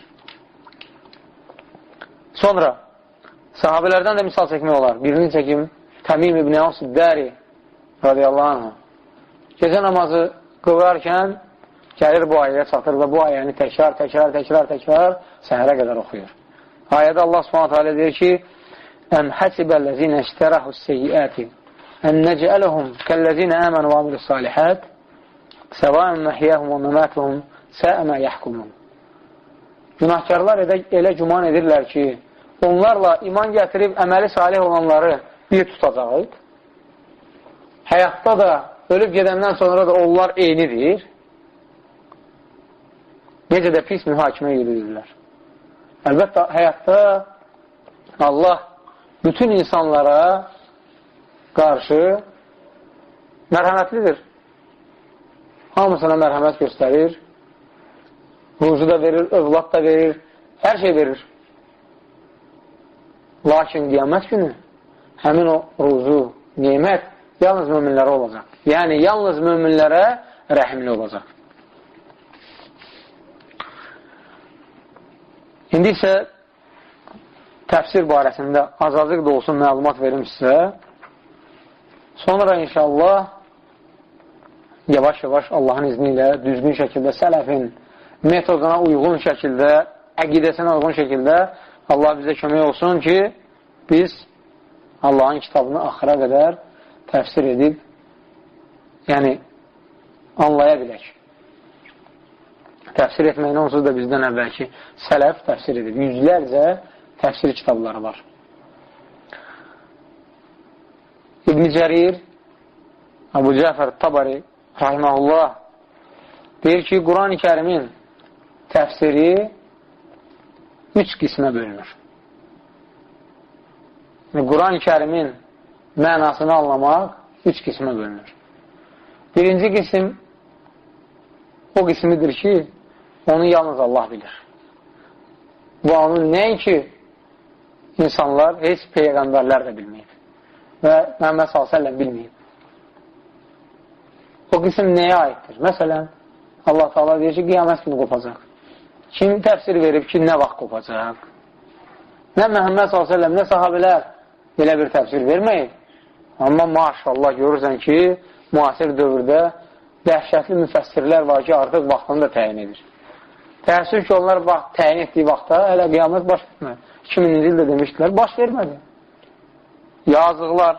Sonra sahabələrdən də misal çəkmək olar. Birini çəkim, Təmim ibn Əvs-Dəri radiyallahu anh. Gecə namazı qıvrarkən gəlir bu ayəyə çatır və bu ayəni təkrar, təkrar, təkrar, təkrar səhərə qədər oxuyur. Ayədə Allah subhanət hələ deyir ki, Əm həsibəl-ləzinə iştərəhus-seyyiəti ən nəcələhum kəl-ləzinə əmən və amilu-salihət səvaən məhiyyəhum və məmətuhum səəmə yəhkumun. Günahkarlar elə güman edirlər ki, onlarla iman gətirib əməli salih olanları bir tutacaq. Həyatda da, ölüb gedəndən sonra da onlar eynidir. Necə də pis mühakimə yürüdürlər. Əlbəttə, həyatda Allah bütün insanlara qarşı mərhəmətlidir. Hamısına mərhəmət göstərir, ruzu da verir, övlad da verir, hər şey verir. Lakin qiyamət günü həmin o ruzu, nimət yalnız möminlərə olacaq. Yəni, yalnız möminlərə rəhimli olacaq. İndi isə təfsir barəsində azazlıq da olsun məlumat verim sizə. Sonra inşallah yavaş-yavaş Allahın izni ilə düzgün şəkildə sələfin metoduna uyğun şəkildə, əqidəsinə uyğun şəkildə Allah bizə kömək olsun ki, biz Allahın kitabını axıra qədər təfsir edib, yəni anlaya bilək. Təfsir etməklə onsuz da bizdən əvvəlki sələf təfsir edib. Yüzlərcə təfsir kitabları var. İbn Cərir, Əbu Cəfər Tabari rahiməhullah deyir ki, Quran-ı Kərimin təfsiri üç qismə bölünür. Quran-ı Kərimin mənasını anlamaq üç qismə bölünür. Birinci qism o qismidir ki, onu yalnız Allah bilir. Bu onun nəinki insanlar, heç peyğəmbərlər də bilməyib və Məhəmməd sallallahu əleyhi və səlləm bilməyib. O qism nəyə aiddir? Məsələn, Allah Teala deyir ki, qiyamət günü qopacaq. Kim təfsir verib ki, nə vaxt qopacaq? Nə Məhəmməd sallallahu əleyhi və səlləm, nə sahabələr belə bir təfsir verməyib. Amma maşallah görürsən ki, müasir dövrdə dəhşətli müfəssirlər var ki, artıq vaxtını da təyin edir. Təəssüf ki, onlar vaxt, təyin etdiyi vaxtda hələ qiyamət baş vermədi. iki minci ildə demişdilər, baş vermədi. Yazıqlar.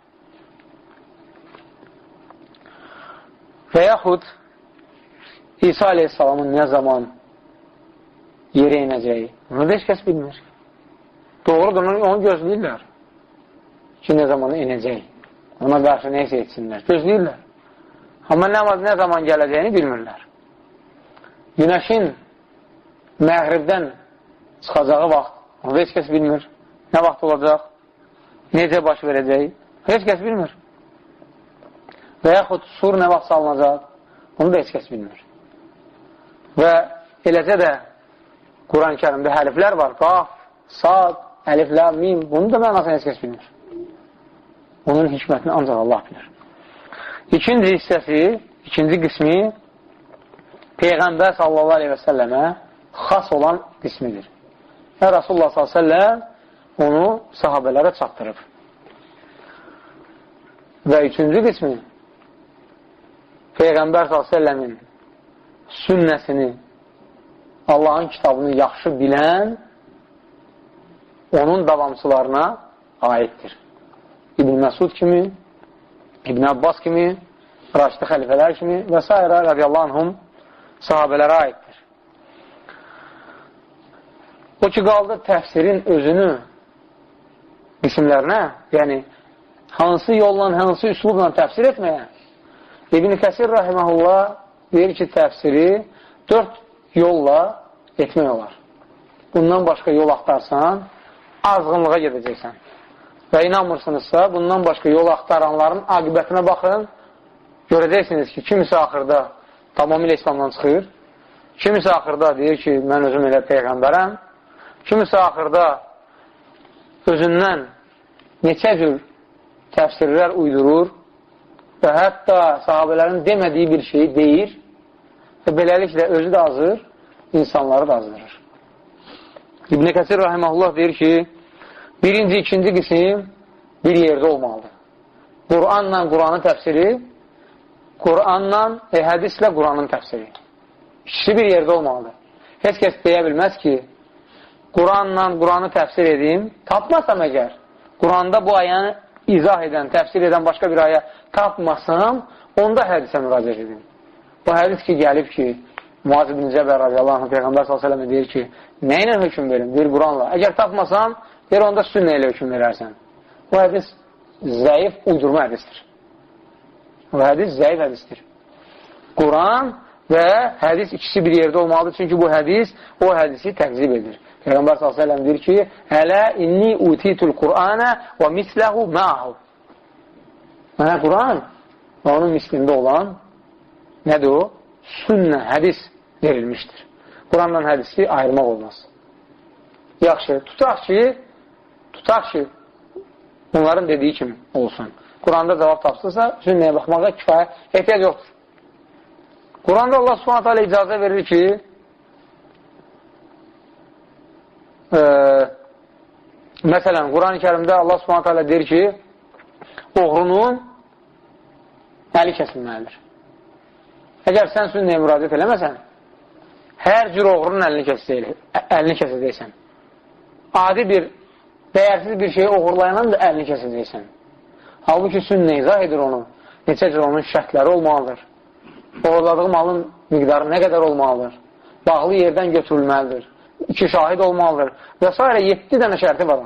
Və yaxud İsa aleyhissalamın nə zaman yerə inəcəyi. Bunu da heç kəs bilmir. Doğrudur, onu gözləyirlər ki, nə zaman inəcək. Ona qarşı neysə etsinlər. Gözləyirlər. Amma nə, nə zaman gələcəyini bilmirlər. Günəşin məğribdən çıxacağı vaxt, onu heç kəs bilmir. Nə vaxt olacaq, necə baş verəcək, heç kəs bilmir. Və yaxud sur nə vaxt salınacaq, onu da heç kəs bilmir. Və eləcə də Quran-ı Kərimdə hərflər var. Qaf, sad, əlif, lam, mim. Bunu da mənasını heç kəs bilmir. Onun hikmətini ancaq Allah bilir. İkinci hissəsi, ikinci qismi Peyğəmbər sallallahu aleyhi və səlləmə xas olan qismidir. Və Rasulullah sallallahu aleyhi və səlləm onu sahabələrə çatdırıb. Və üçüncü qismi Peyğəmbər sallallahu aleyhi və səlləmin sünnəsini, Allahın kitabını yaxşı bilən onun davamçılarına aiddir. İbn Məsud kimi, İbn Abbas kimi, Raşidi xəlifələr kimi və s. radiyallahu anhum sahabələrə aiddir. O ki, qaldı təfsirin özünü qismlərinə, yəni hansı yolla, hansı üslubla təfsir etməyə, İbn Kəsir rahiməhullah deyir ki, təfsiri dörd yolla etmək olar. Bundan başqa yol axtarsan, azğınlığa gedəcəksən. Və inanmırsınızsa, bundan başqa yol axtaranların aqibətinə baxın, görəcəksiniz ki, kimisi axırda tamamilə İslamdan çıxır, kimisi axırda deyir ki, mən özüm elə Peyğəmbərəm, kimisi axırda özündən neçə cür təfsirlər uydurur və hətta sahabələrin demədiyi bir şeyi deyir və beləliklə özü də azır, insanları da azdırır. İbn Kəsir rahiməhullah deyir ki, birinci, ikinci qism bir yerdə olmalıdır. Quranla Quranın təfsiri, Quranla, e, hədislə Quranın təfsiri. İkisi bir yerdə olmalıdır. Heç kəs deyə bilməz ki, Quranla Quranı təfsir edeyim, tapmasam əgər, Quranda bu ayəni izah edən, təfsir edən başqa bir aya tapmasam, onda hədisə müraciət edeyim. Bu hədis ki, gəlib ki, Muaz ibn Cəbər radiyallahu anh, Peyğəmbər sallallahu aleyhi ve sellem deyir ki, nə ilə hökm verim? Deyir, Quranla. Əgər tapmasam, deyir, onda sünnə ilə hökm verərsən. Bu hədis zəif, uydurma hədistir. Bu hədis zəif hədistir. Quran və hədis ikisi bir yerdə olmalıdır. Çünki bu hədis o hədisi təqzib edir. Peyğəmbər sallallahu aleyhi ve sellem deyir ki, Hələ inni utitul Qur'anə və misləhu ma'hu. Mənə Quran və onun mislində olan nədir o? Sünnə, hədis verilmişdir. Qurandan hədisi ayırmaq olmaz. Yaxşı, tutaq ki, tutaq ki, bunların dediyi kimi olsun. Quranda cavab tapsırsa, sünnəyə baxmağa kifayə ehtiyac yoxdur. Quranda Allah subhanət hələ icazə verir ki, e, məsələn, Quran-ı Kərimdə Allah subhanət hələ deyir ki, oğrunun əli kəsilməlidir. Əgər sən sünnəyə müraciət eləməsən, hər cür oğrunun əlini kəsəcəksən. Adi bir, dəyərsiz bir şeyi oğurlayanan da əlini kəsəcəksən. Halbuki sünnə izah edir onu. Neçə cür onun şərtləri olmalıdır. Oğurladığı malın miqdarı nə qədər olmalıdır. Bağlı yerdən götürülməlidir. İki şahid olmalıdır. Və s. yeddi dənə şərti var.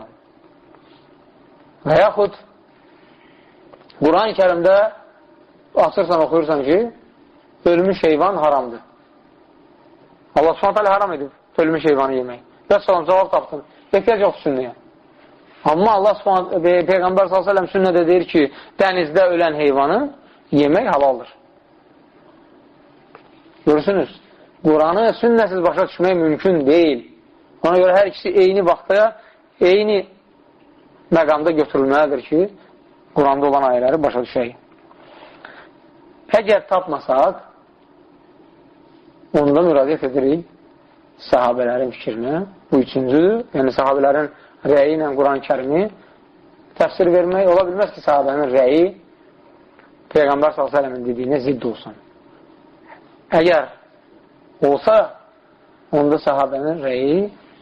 Və yaxud Quran-ı Kərimdə açırsan, oxuyursan ki, ölmüş heyvan haramdır. Allah Subhanahu taala haram edib ölmüş heyvanı yemək. Və salam cavab tapdın. Ehtiyac yox sünnəyə. Amma Allah Subhanahu Peyğəmbər sallallahu əleyhi və səlləm sünnədə deyir ki, dənizdə ölən heyvanı yemək halaldır. Görürsünüz, Quranı sünnəsiz başa düşmək mümkün deyil. Ona görə hər ikisi eyni vaxtda, eyni məqamda götürülməlidir ki, Quranda olan ayələri başa düşək. Əgər tapmasaq, onda müraciət edirik sahabələrin fikrinə. Bu üçüncüdür. Yəni, sahabələrin rəyi ilə Quran-ı Kərimi təfsir vermək ola bilməz ki, sahabənin rəyi Peyğəmbər sallallahu əleyhi və səlləmin dediyinə zidd olsun. Əgər olsa, onda sahabənin rəyi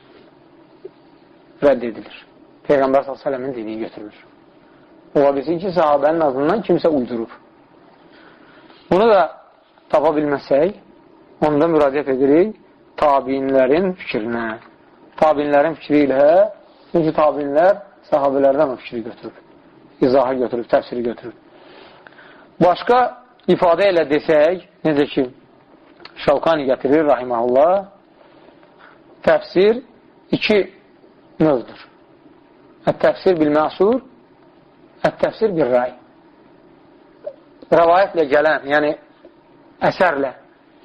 rədd edilir. Peyğəmbər sallallahu əleyhi və səlləmin dediyi götürülür. Ola bilsin ki, sahabənin adından kimsə uydurub. Bunu da tapa bilməsək, onda müraciət edirik tabiinlərin fikrinə. Tabiinlərin fikri ilə, çünki tabiinlər sahabələrdən o fikri götürüb, izahı götürüb, təfsiri götürüb. Başqa ifadə ilə desək, necə ki, Şavkani gətirir, rahiməhullah, təfsir iki növdür. Ət-təfsir bil-məsur, ət-təfsir bil-ray. Rəvayətlə gələn, yəni əsərlə,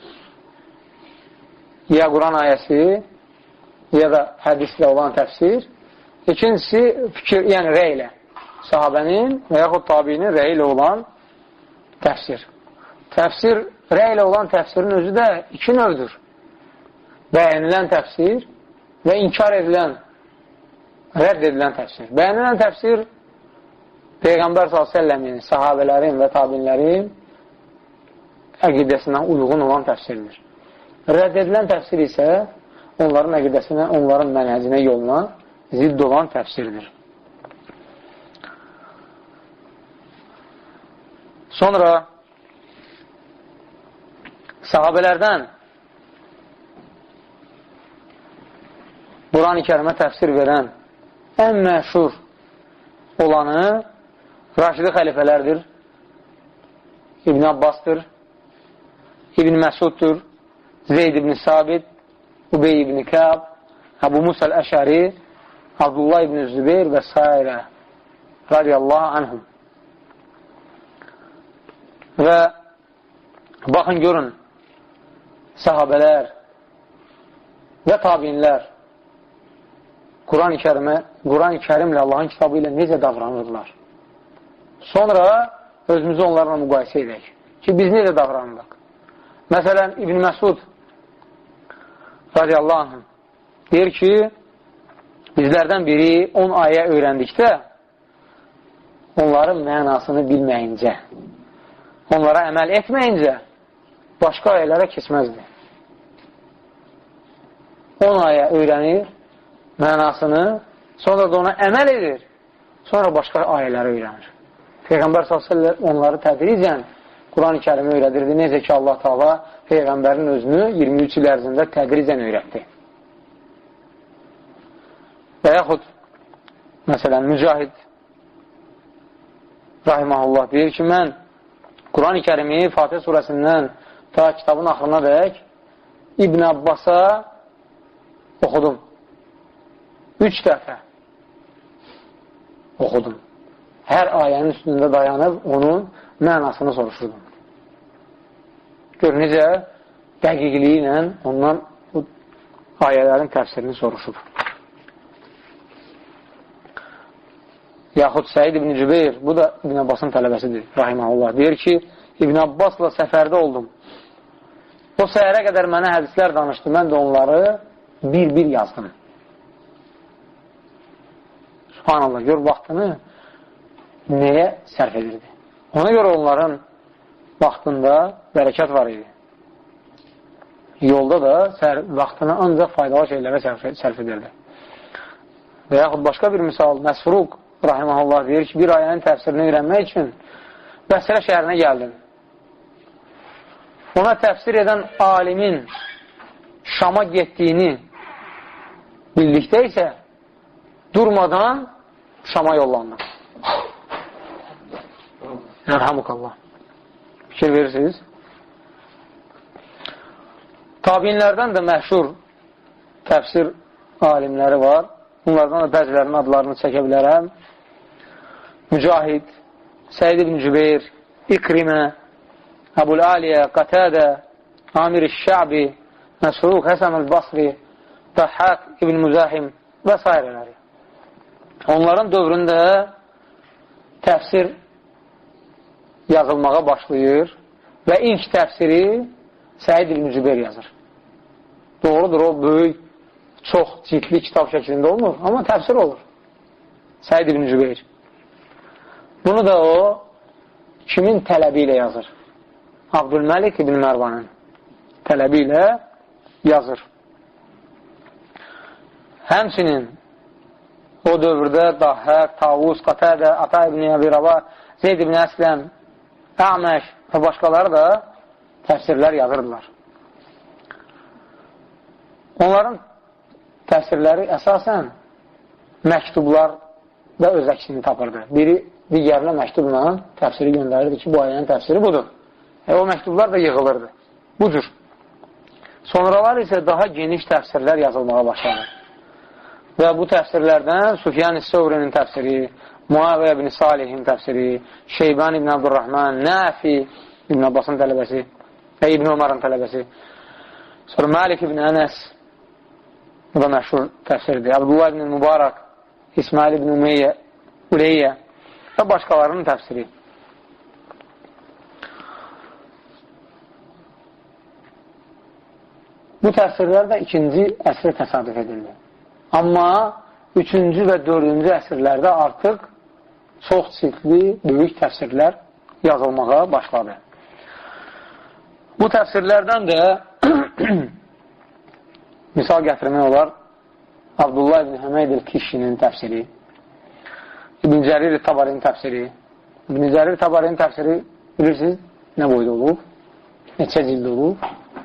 ya Quran ayəsi, ya da hədislə olan təfsir. İkincisi, fikir, yəni rəylə, sahabənin və yaxud tabiinin rəylə olan təfsir. Təfsir, rəylə olan təfsirin özü də iki növdür. Bəyənilən təfsir və inkar edilən, rədd edilən təfsir. Bəyənilən təfsir Peyğəmbər sallallahu əleyhi və səlləmin, sahabələrin və tabinlərin əqidəsinə uyğun olan təfsirdir. Rədd edilən təfsir isə onların əqidəsinə, onların mənhəcinə, yoluna zidd olan təfsirdir. Sonra sahabələrdən Quran-ı Kərimə təfsir verən ən məşhur olanı Raşidi xəlifələrdir. İbn Abbasdır, İbn Məsuddur, Zeyd ibn Sabit, Ubey ibn Kəb, Əbu Musa əl-Əşəri, Abdullah ibn Zübeyr və s. radiyallahu anhum. Və baxın, görün, sahabələr və tabinlər Quran-ı Kərimə, Quran-ı Kərimlə Allahın kitabı ilə necə davranırlar? Sonra özümüzü onlarla müqayisə edək ki, biz necə davranırıq? Məsələn, İbn Məsud radiyallahu anh deyir ki, bizlərdən biri on ayə öyrəndikdə onların mənasını bilməyincə, onlara əməl etməyincə başqa ayələrə keçməzdir. on ayə öyrənir, mənasını, sonra da ona əməl edir, sonra başqa ayələri öyrənir. Peyğəmbər sallallahu əleyhi və səlləm onları tədricən Quran-ı Kərimi öyrədirdi. Necə ki, Allah Taala Peyğəmbərin özünü iyirmi üç il ərzində tədricən öyrətdi. Və yaxud, məsələn, Mücahid rahiməhullah deyir ki, mən Quran-ı Kərimi Fatihə surəsindən ta kitabın axırına dək İbn Abbasa oxudum. Üç dəfə oxudum. Hər ayənin üstündə dayanıb onun mənasını soruşurdum. Gör, necə dəqiqliyi ilə ondan bu ayələrin təfsirini soruşur. Yaxud Səid ibn Cübeyr, bu da İbn Abbasın tələbəsidir, rahiməhullah. Deyir ki, İbn Abbasla səfərdə oldum. O səhərə qədər mənə hədislər danışdı, mən də onları bir-bir yazdım. Subhanallah, gör, vaxtını nəyə sərf edirdi? Ona görə onların vaxtında bərəkət var idi. Yolda da vaxtını ancaq faydalı şeylərə sərf edirdi. Və yaxud başqa bir misal, Məsruq rahiməhullah deyir ki, bir ayənin təfsirini öyrənmək üçün Bəsrə şəhərinə gəldim. Ona təfsir edən alimin Şama getdiyini bildikdə isə durmadan Şama yollandım. Ərhamukallah. Fikir verirsiniz. Tabinlərdən də məşhur təfsir alimləri var. Bunlardan da bəzilərinin adlarını çəkə bilərəm. Mücahid, Səid ibn Cübeyr, İkrimə, Əbul Aliyə, Qatədə, Amir-i Şəbi, Məsruq, Həsən el-Basri, Dəhhaq ibn Müzahim və s. Onların dövründə təfsir yazılmağa başlayır və ilk təfsiri Səid ibn Cübeyr yazır. Doğrudur, o böyük, çox ciltli kitab şəklində olmur, amma təfsir olur. Səid ibn Cübeyr. Bunu da o kimin tələbi ilə yazır? Abdülməlik ibn Mərvanın tələbi ilə yazır. Həmçinin o dövrdə Dahhaq, Tavus, Qatədə, Ata ibn Əbi Rabah, Zeyd ibn Əsləm, Əməş və başqaları da təfsirlər yazırdılar. Onların təfsirləri əsasən məktublar da öz əksini tapırdı. Biri digərinə məktubla təfsiri göndərirdi ki, bu ayənin təfsiri budur. E, o məktublar da yığılırdı. Bu cür. Sonralar isə daha geniş təfsirlər yazılmağa başladı. Və bu təfsirlərdən Sufyan-ı Səvrinin təfsiri, Muaviyyə ibn Salihin təfsiri, Şeyban ibn Abdurrahman, Nəfi ibn Abbasın tələbəsi və İbn Ömarın tələbəsi, sonra Malik ibn Ənəs, bu da məşhur təfsirdir, Abdullah ibn Mübarək, İsmail ibn Ümeyyə, Uleyyə və başqalarının təfsiri. Bu təfsirlər də ikinci əsrə təsadüf edildi. Amma üçüncü və dördüncü əsrlərdə artıq çox çirkli, böyük təfsirlər yazılmağa başladı. Bu təfsirlərdən də misal gətirmək olar Abdullah ibn Həməyd el-Kişinin təfsiri, İbn Cərir Tabarinin təfsiri. İbn Cərir Tabarinin təfsiri bilirsiniz nə boyda olub? Neçə cildə olub?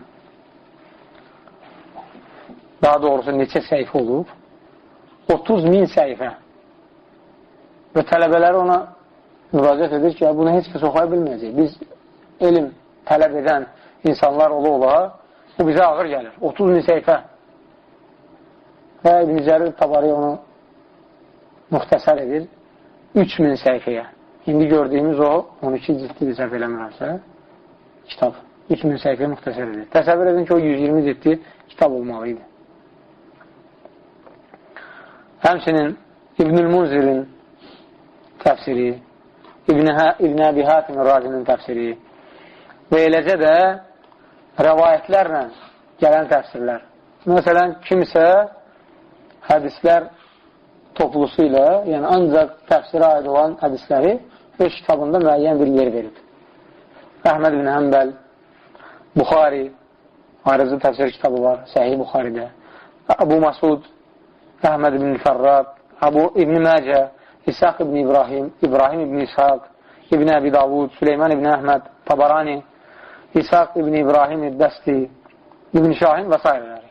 Daha doğrusu neçə səhifə olub? otuz min səhifə. Və tələbələri ona müraciət edir ki, bunu heç kəs oxuya bilməyəcək. Biz elm tələb edən insanlar ola-ola, bu bizə ağır gəlir. otuz min səhifə. Və İbn Cərir Tabari onu müxtəsər edir üç min səhifəyə. İndi gördüyümüz o on iki ciddi səhv eləmirəmsə kitab. üç min səhifəyə müxtəsər edir. Təsəvvür edin ki, o yüz iyirmi ciddi kitab olmalıydı. Həmçinin İbnül Munzirin təfsiri, İbn Əbi Hatim Razinin təfsiri və eləcə də rəvayətlərlə gələn təfsirlər. Məsələn, kimsə hədislər toplusu ilə, yəni ancaq təfsirə aid olan hədisləri öz kitabında müəyyən bir yer verib. Əhməd ibn Həmbəl, Buxari, ayrıcı təfsir kitabı var, Səhih Buxaridə, Əbu Masud, Əhməd ibn Fərrad, Əbu İbn Məcə, İshaq ibn İbrahim, İbrahim ibn İshaq, İbn Əbi Davud, Süleyman ibn Əhməd, Tabarani, İshaq ibn İbrahim İbdəsti, İbn Şahin və s.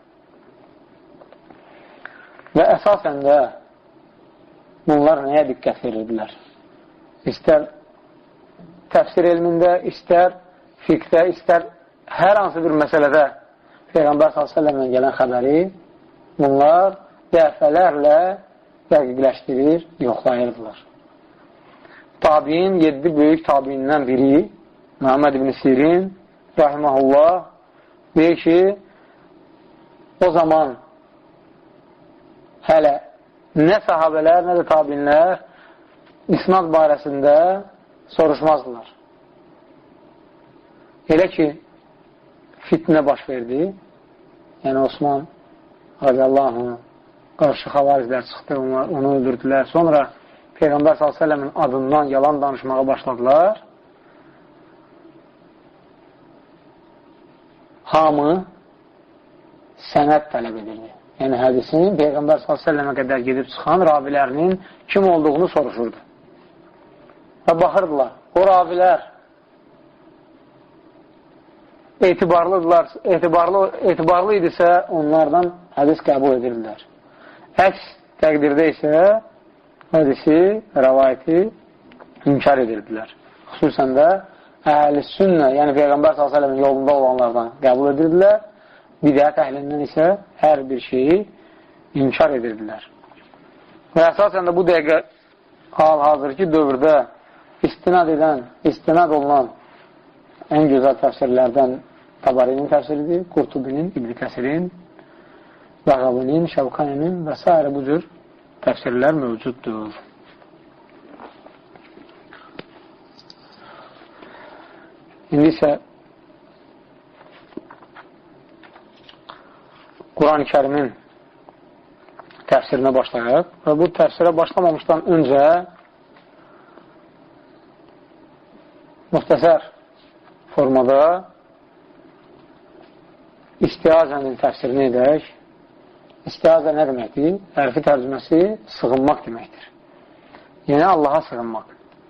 Və əsasən də bunlar nəyə diqqət verirdilər? İstər təfsir elmində, istər fiqdə, istər hər hansı bir məsələdə Peyğəmbər sallallahu əleyhi və səlləmdən gələn xəbəri bunlar dəfələrlə dəqiqləşdirir, yoxlayırdılar. Tabiin, yeddi böyük tabiindən biri Muhammed ibn Sirin rahiməhullah deyir ki, o zaman hələ nə sahabələr, nə də tabiinlər isnad barəsində soruşmazdılar. Elə ki, fitnə baş verdi, yəni Osman radiyallahu anh qarşı xavariclər çıxdı, onlar, onu öldürdülər. Sonra Peyğəmbər sallallahu əleyhi və səlləmin adından yalan danışmağa başladılar. Hamı sənəd tələb edirdi. Yəni hədisin Peyğəmbər sallallahu əleyhi və səlləmə qədər gedib çıxan ravilərinin kim olduğunu soruşurdu. Və baxırdılar, o ravilər etibarlıdırlar, etibarlı, etibarlı idisə onlardan hədis qəbul edirdilər. Əks təqdirdə isə hədisi, rəvayəti inkar edirdilər. Xüsusən də əhl-i sünnə, yəni Peyğəmbər sallallahu əleyhi və səlləmin yolunda olanlardan qəbul edirdilər bidət əhlindən isə hər bir şeyi inkar edirdilər. Və əsasən də bu dəqiqə hal-hazırki dövrdə istinad edən, istinad olunan ən gözəl təfsirlərdən Tabarinin təfsiridir, Qurtubinin, İbn Kəsirin, Bəğavinin, Şəvkaninin və s. bu cür təfsirlər mövcuddur. İndi isə Quran-ı Kərimin təfsirinə başlayaq və bu təfsirə başlamamışdan öncə müxtəsər formada istiazənin təfsirini edək. İstiazə nə deməkdir? Hərfi tərcüməsi sığınmaq deməkdir. Yəni Allaha sığınmaq.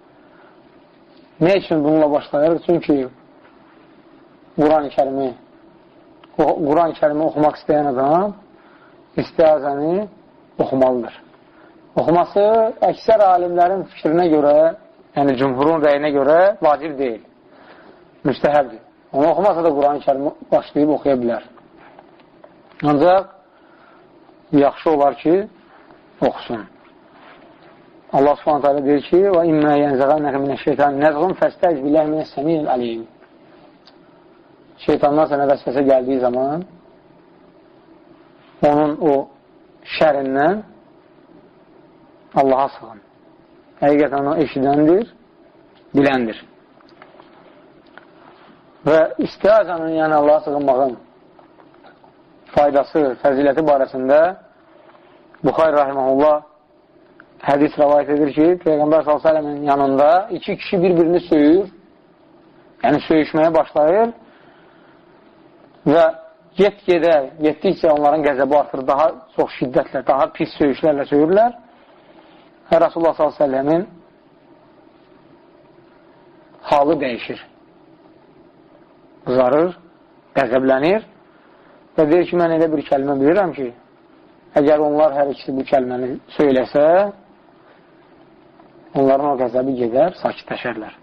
Nə üçün bununla başlayırıq? Çünki Quran-ı Kərimi Quran-ı Kərimi oxumaq istəyən adam istiazəni oxumalıdır. Oxuması əksər alimlərin fikrinə görə, yəni cümhurun rəyinə görə vacib deyil. Müstəhəbdir. Onu oxumasa da Quran-ı Kərimi başlayıb oxuya bilər. Ancaq yaxşı olar ki, oxusun. Allah Subhanahu taala deyir ki: "Və immə yənzəğannəkə minəş-şeytan nəzğun fəstəiz billahi minəs-səmiyil alim." Şeytandan sənə vəsvəsə gəldiyi zaman onun o şərindən Allaha sığın. Həqiqətən o eşidəndir, biləndir. Və istiazanın, yəni Allaha sığınmağın faydası, fəziləti barəsində Buxari rahiməhullah hədis rəvayət edir ki, Peyğəmbər sallallahu əleyhi və səlləmin yanında iki kişi bir-birini söyür, yəni söyüşməyə başlayır və get-gedə, getdikcə onların qəzəbi artır, daha çox şiddətlə, daha pis söyüşlərlə söyürlər və Rasulullah sallallahu əleyhi və səlləmin halı dəyişir. Qızarır, qəzəblənir və deyir ki, mən elə bir kəlmə bilirəm ki, əgər onlar hər ikisi bu kəlməni söyləsə, onların o qəzəbi gedər, sakitləşərlər.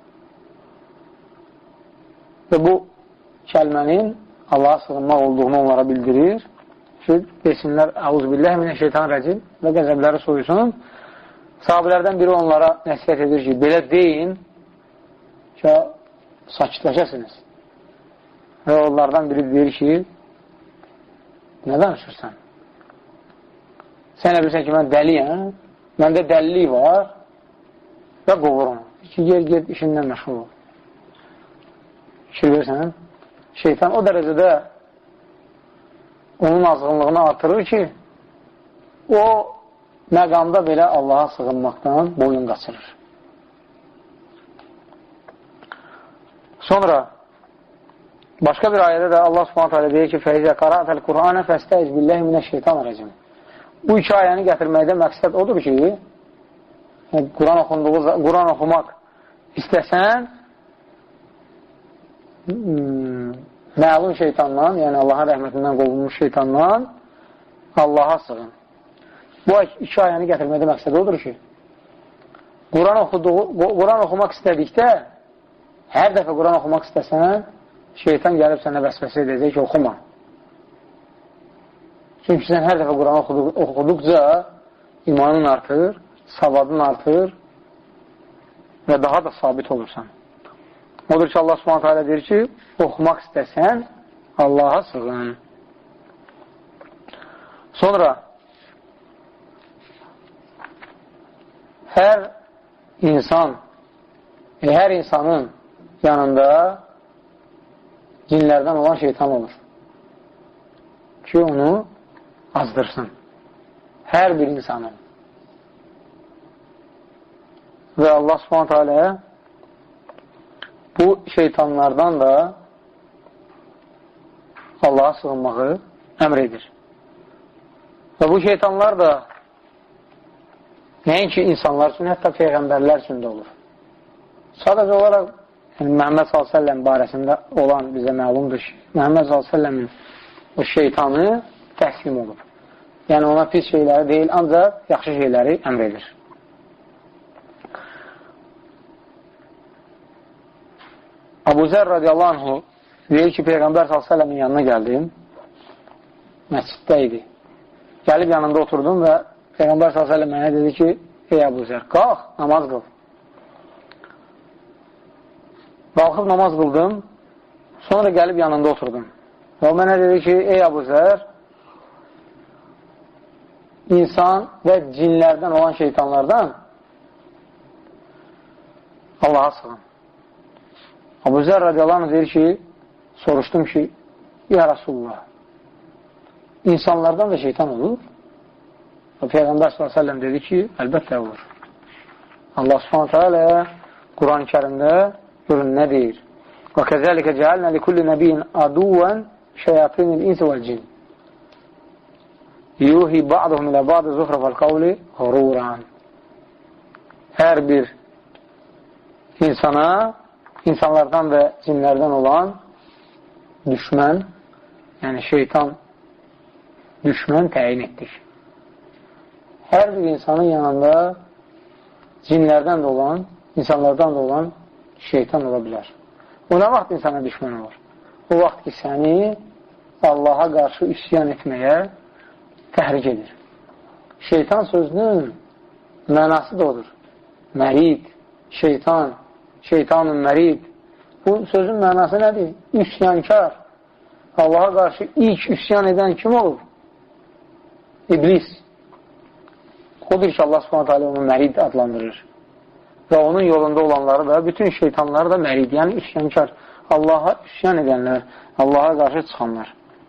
Və bu kəlmənin Allaha sığınmaq olduğunu onlara bildirir ki, desinlər, əuzbilləh minəşşeytanirracim və qəzəbləri soyusun. Sahabilərdən biri onlara nəsihət edir ki, belə deyin ki, sakitləşəsiniz. Və onlardan biri deyir ki, nə danışırsan? Sən elə bilirsən ki, mən dəliyəm, məndə dəlilik var və qovurum. Ki, yer, yer işindən məşğul ol. Fikir versən, şeytan o dərəcədə onun azğınlığını artırır ki, o məqamda belə Allaha sığınmaqdan boyun qaçırır. Sonra başqa bir ayədə də Allah Subhanahu taala deyir ki, "Fəizə qara'atal Qur'ana fəstəiz billahi minəşşeytanirracim." Bu iki ayəni gətirməkdə məqsəd odur ki, Quran oxunduğu, Quran oxumaq istəsən, məlum şeytandan, yəni Allahın rəhmətindən qovulmuş şeytandan Allaha sığın. Bu iki ayəni gətirməkdə məqsəd odur ki, Quran oxuduğu, Quran oxumaq istədikdə, hər dəfə Quran oxumaq istəsən, şeytan gəlib sənə vəsvəsə edəcək ki, oxuma. Çünki sən hər dəfə Quran oxuduqca imanın artır, savadın artır və daha da sabit olursan. Odur ki, Allah Subhanahu taala deyir ki, oxumaq istəsən, Allaha sığın. Sonra hər insan, hər insanın yanında cinlərdən olan şeytan olur ki, onu azdırsın. Hər bir insanın. Və Allah Subhanahu taala bu şeytanlardan da Allaha sığınmağı əmr edir. Və bu şeytanlar da nəinki insanlar üçün, hətta peyğəmbərlər üçün də olur. Sadəcə olaraq yəni, Məhəmməd sallallahu əleyhi və səlləm barəsində olan bizə məlumdur ki, Məhəmməd sallallahu əleyhi və səlləmin o şeytanı təslim olur. Yəni ona pis şeyləri deyil, ancaq yaxşı şeyləri əmr edir. Əbu Zər radiyallahu anh deyir ki, Peyğəmbər sallallahu əleyhi və səlləmin yanına gəldim məsciddə idi. Gəlib yanında oturdum və Peyğəmbər sallallahu əleyhi və səlləm mənə dedi ki, ey Əbu Zər, qalx, namaz qıl. Qalxıb namaz qıldım, sonra gəlib yanında oturdum. Və o mənə dedi ki, ey Əbu Zər, insan və cinlərdən olan şeytanlardan Allaha sığın. Əbu Zər radiyallahu anh deyir ki, soruşdum ki, ya Rasulullah, insanlardan da şeytan olur. Və Peyğəmbər sallallahu əleyhi və səlləm dedi ki, əlbəttə olur. Allah subhanahu teala Quran-ı Kərimdə görün nə deyir? Və kəzəlikə cəalnə likulli nəbiyyin aduvən şeyatinil insi vəl cin. Yuhi ba'duhum ilə ba'dı zuhrafəl qavli hururan. Hər bir insana, insanlardan və cinlərdən olan düşmən, yəni şeytan düşmən təyin etdik. Hər bir insanın yanında cinlərdən də olan, insanlardan da olan şeytan ola bilər. O nə vaxt insana düşmən olur? O vaxt ki, səni Allaha qarşı üsyan etməyə təhrik edir. Şeytan sözünün mənası da odur. Mərid, şeytan, şeytanın mərid. Bu sözün mənası nədir? Üsyankar. Allaha qarşı ilk üsyan edən kim olur? İblis. Odur ki, Allah subhanahu teala onu mərid adlandırır. Və onun yolunda olanları da, bütün şeytanları da mərid, yəni üsyankar. Allaha üsyan edənlər, Allaha qarşı çıxanlar.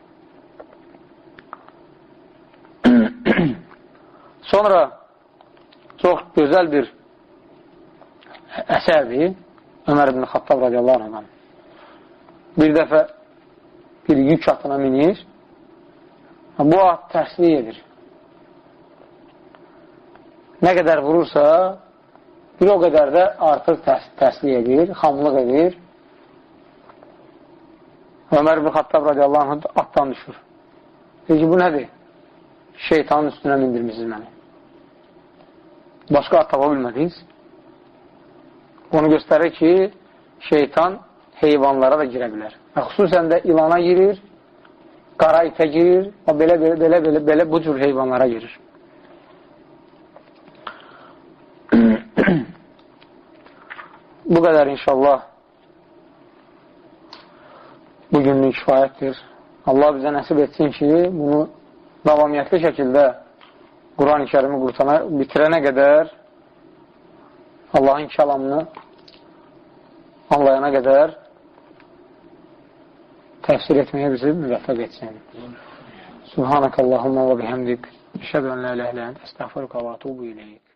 Sonra çox gözəl bir əsərdir Ömər ibn Xattab radiyallahu anh. Bir dəfə bir yük atına minir. Bu at tərslik edir. Nə qədər vurursa, bir o qədər də artıq tərs tərslik edir, xamlıq edir. Ömər ibn Xattab radiyallahu anh atdan düşür. Deyir ki, bu nədir? Şeytanın üstünə mindirmişsiniz məni. Başqa at tapa bilmədiniz. Onu göstərir ki, şeytan heyvanlara da girə bilər. Və xüsusən də ilana girir, qara itə girir, belə, belə, belə, belə, belə bu cür heyvanlara girir. Bu qədər inşallah bugünlük kifayətdir. Allah bizə nəsib etsin ki, bunu davamiyyətli şəkildə Quran-ı Kərimi bitirənə qədər Allahın kəlamını anlayana qədər təfsir etməyə bizi müvəffəq etsin. Subhanəkəllahumma və bihəmdik. Əşhədu ən la iləhə illə əntə, əstəğfiruka və etûbu ileyk.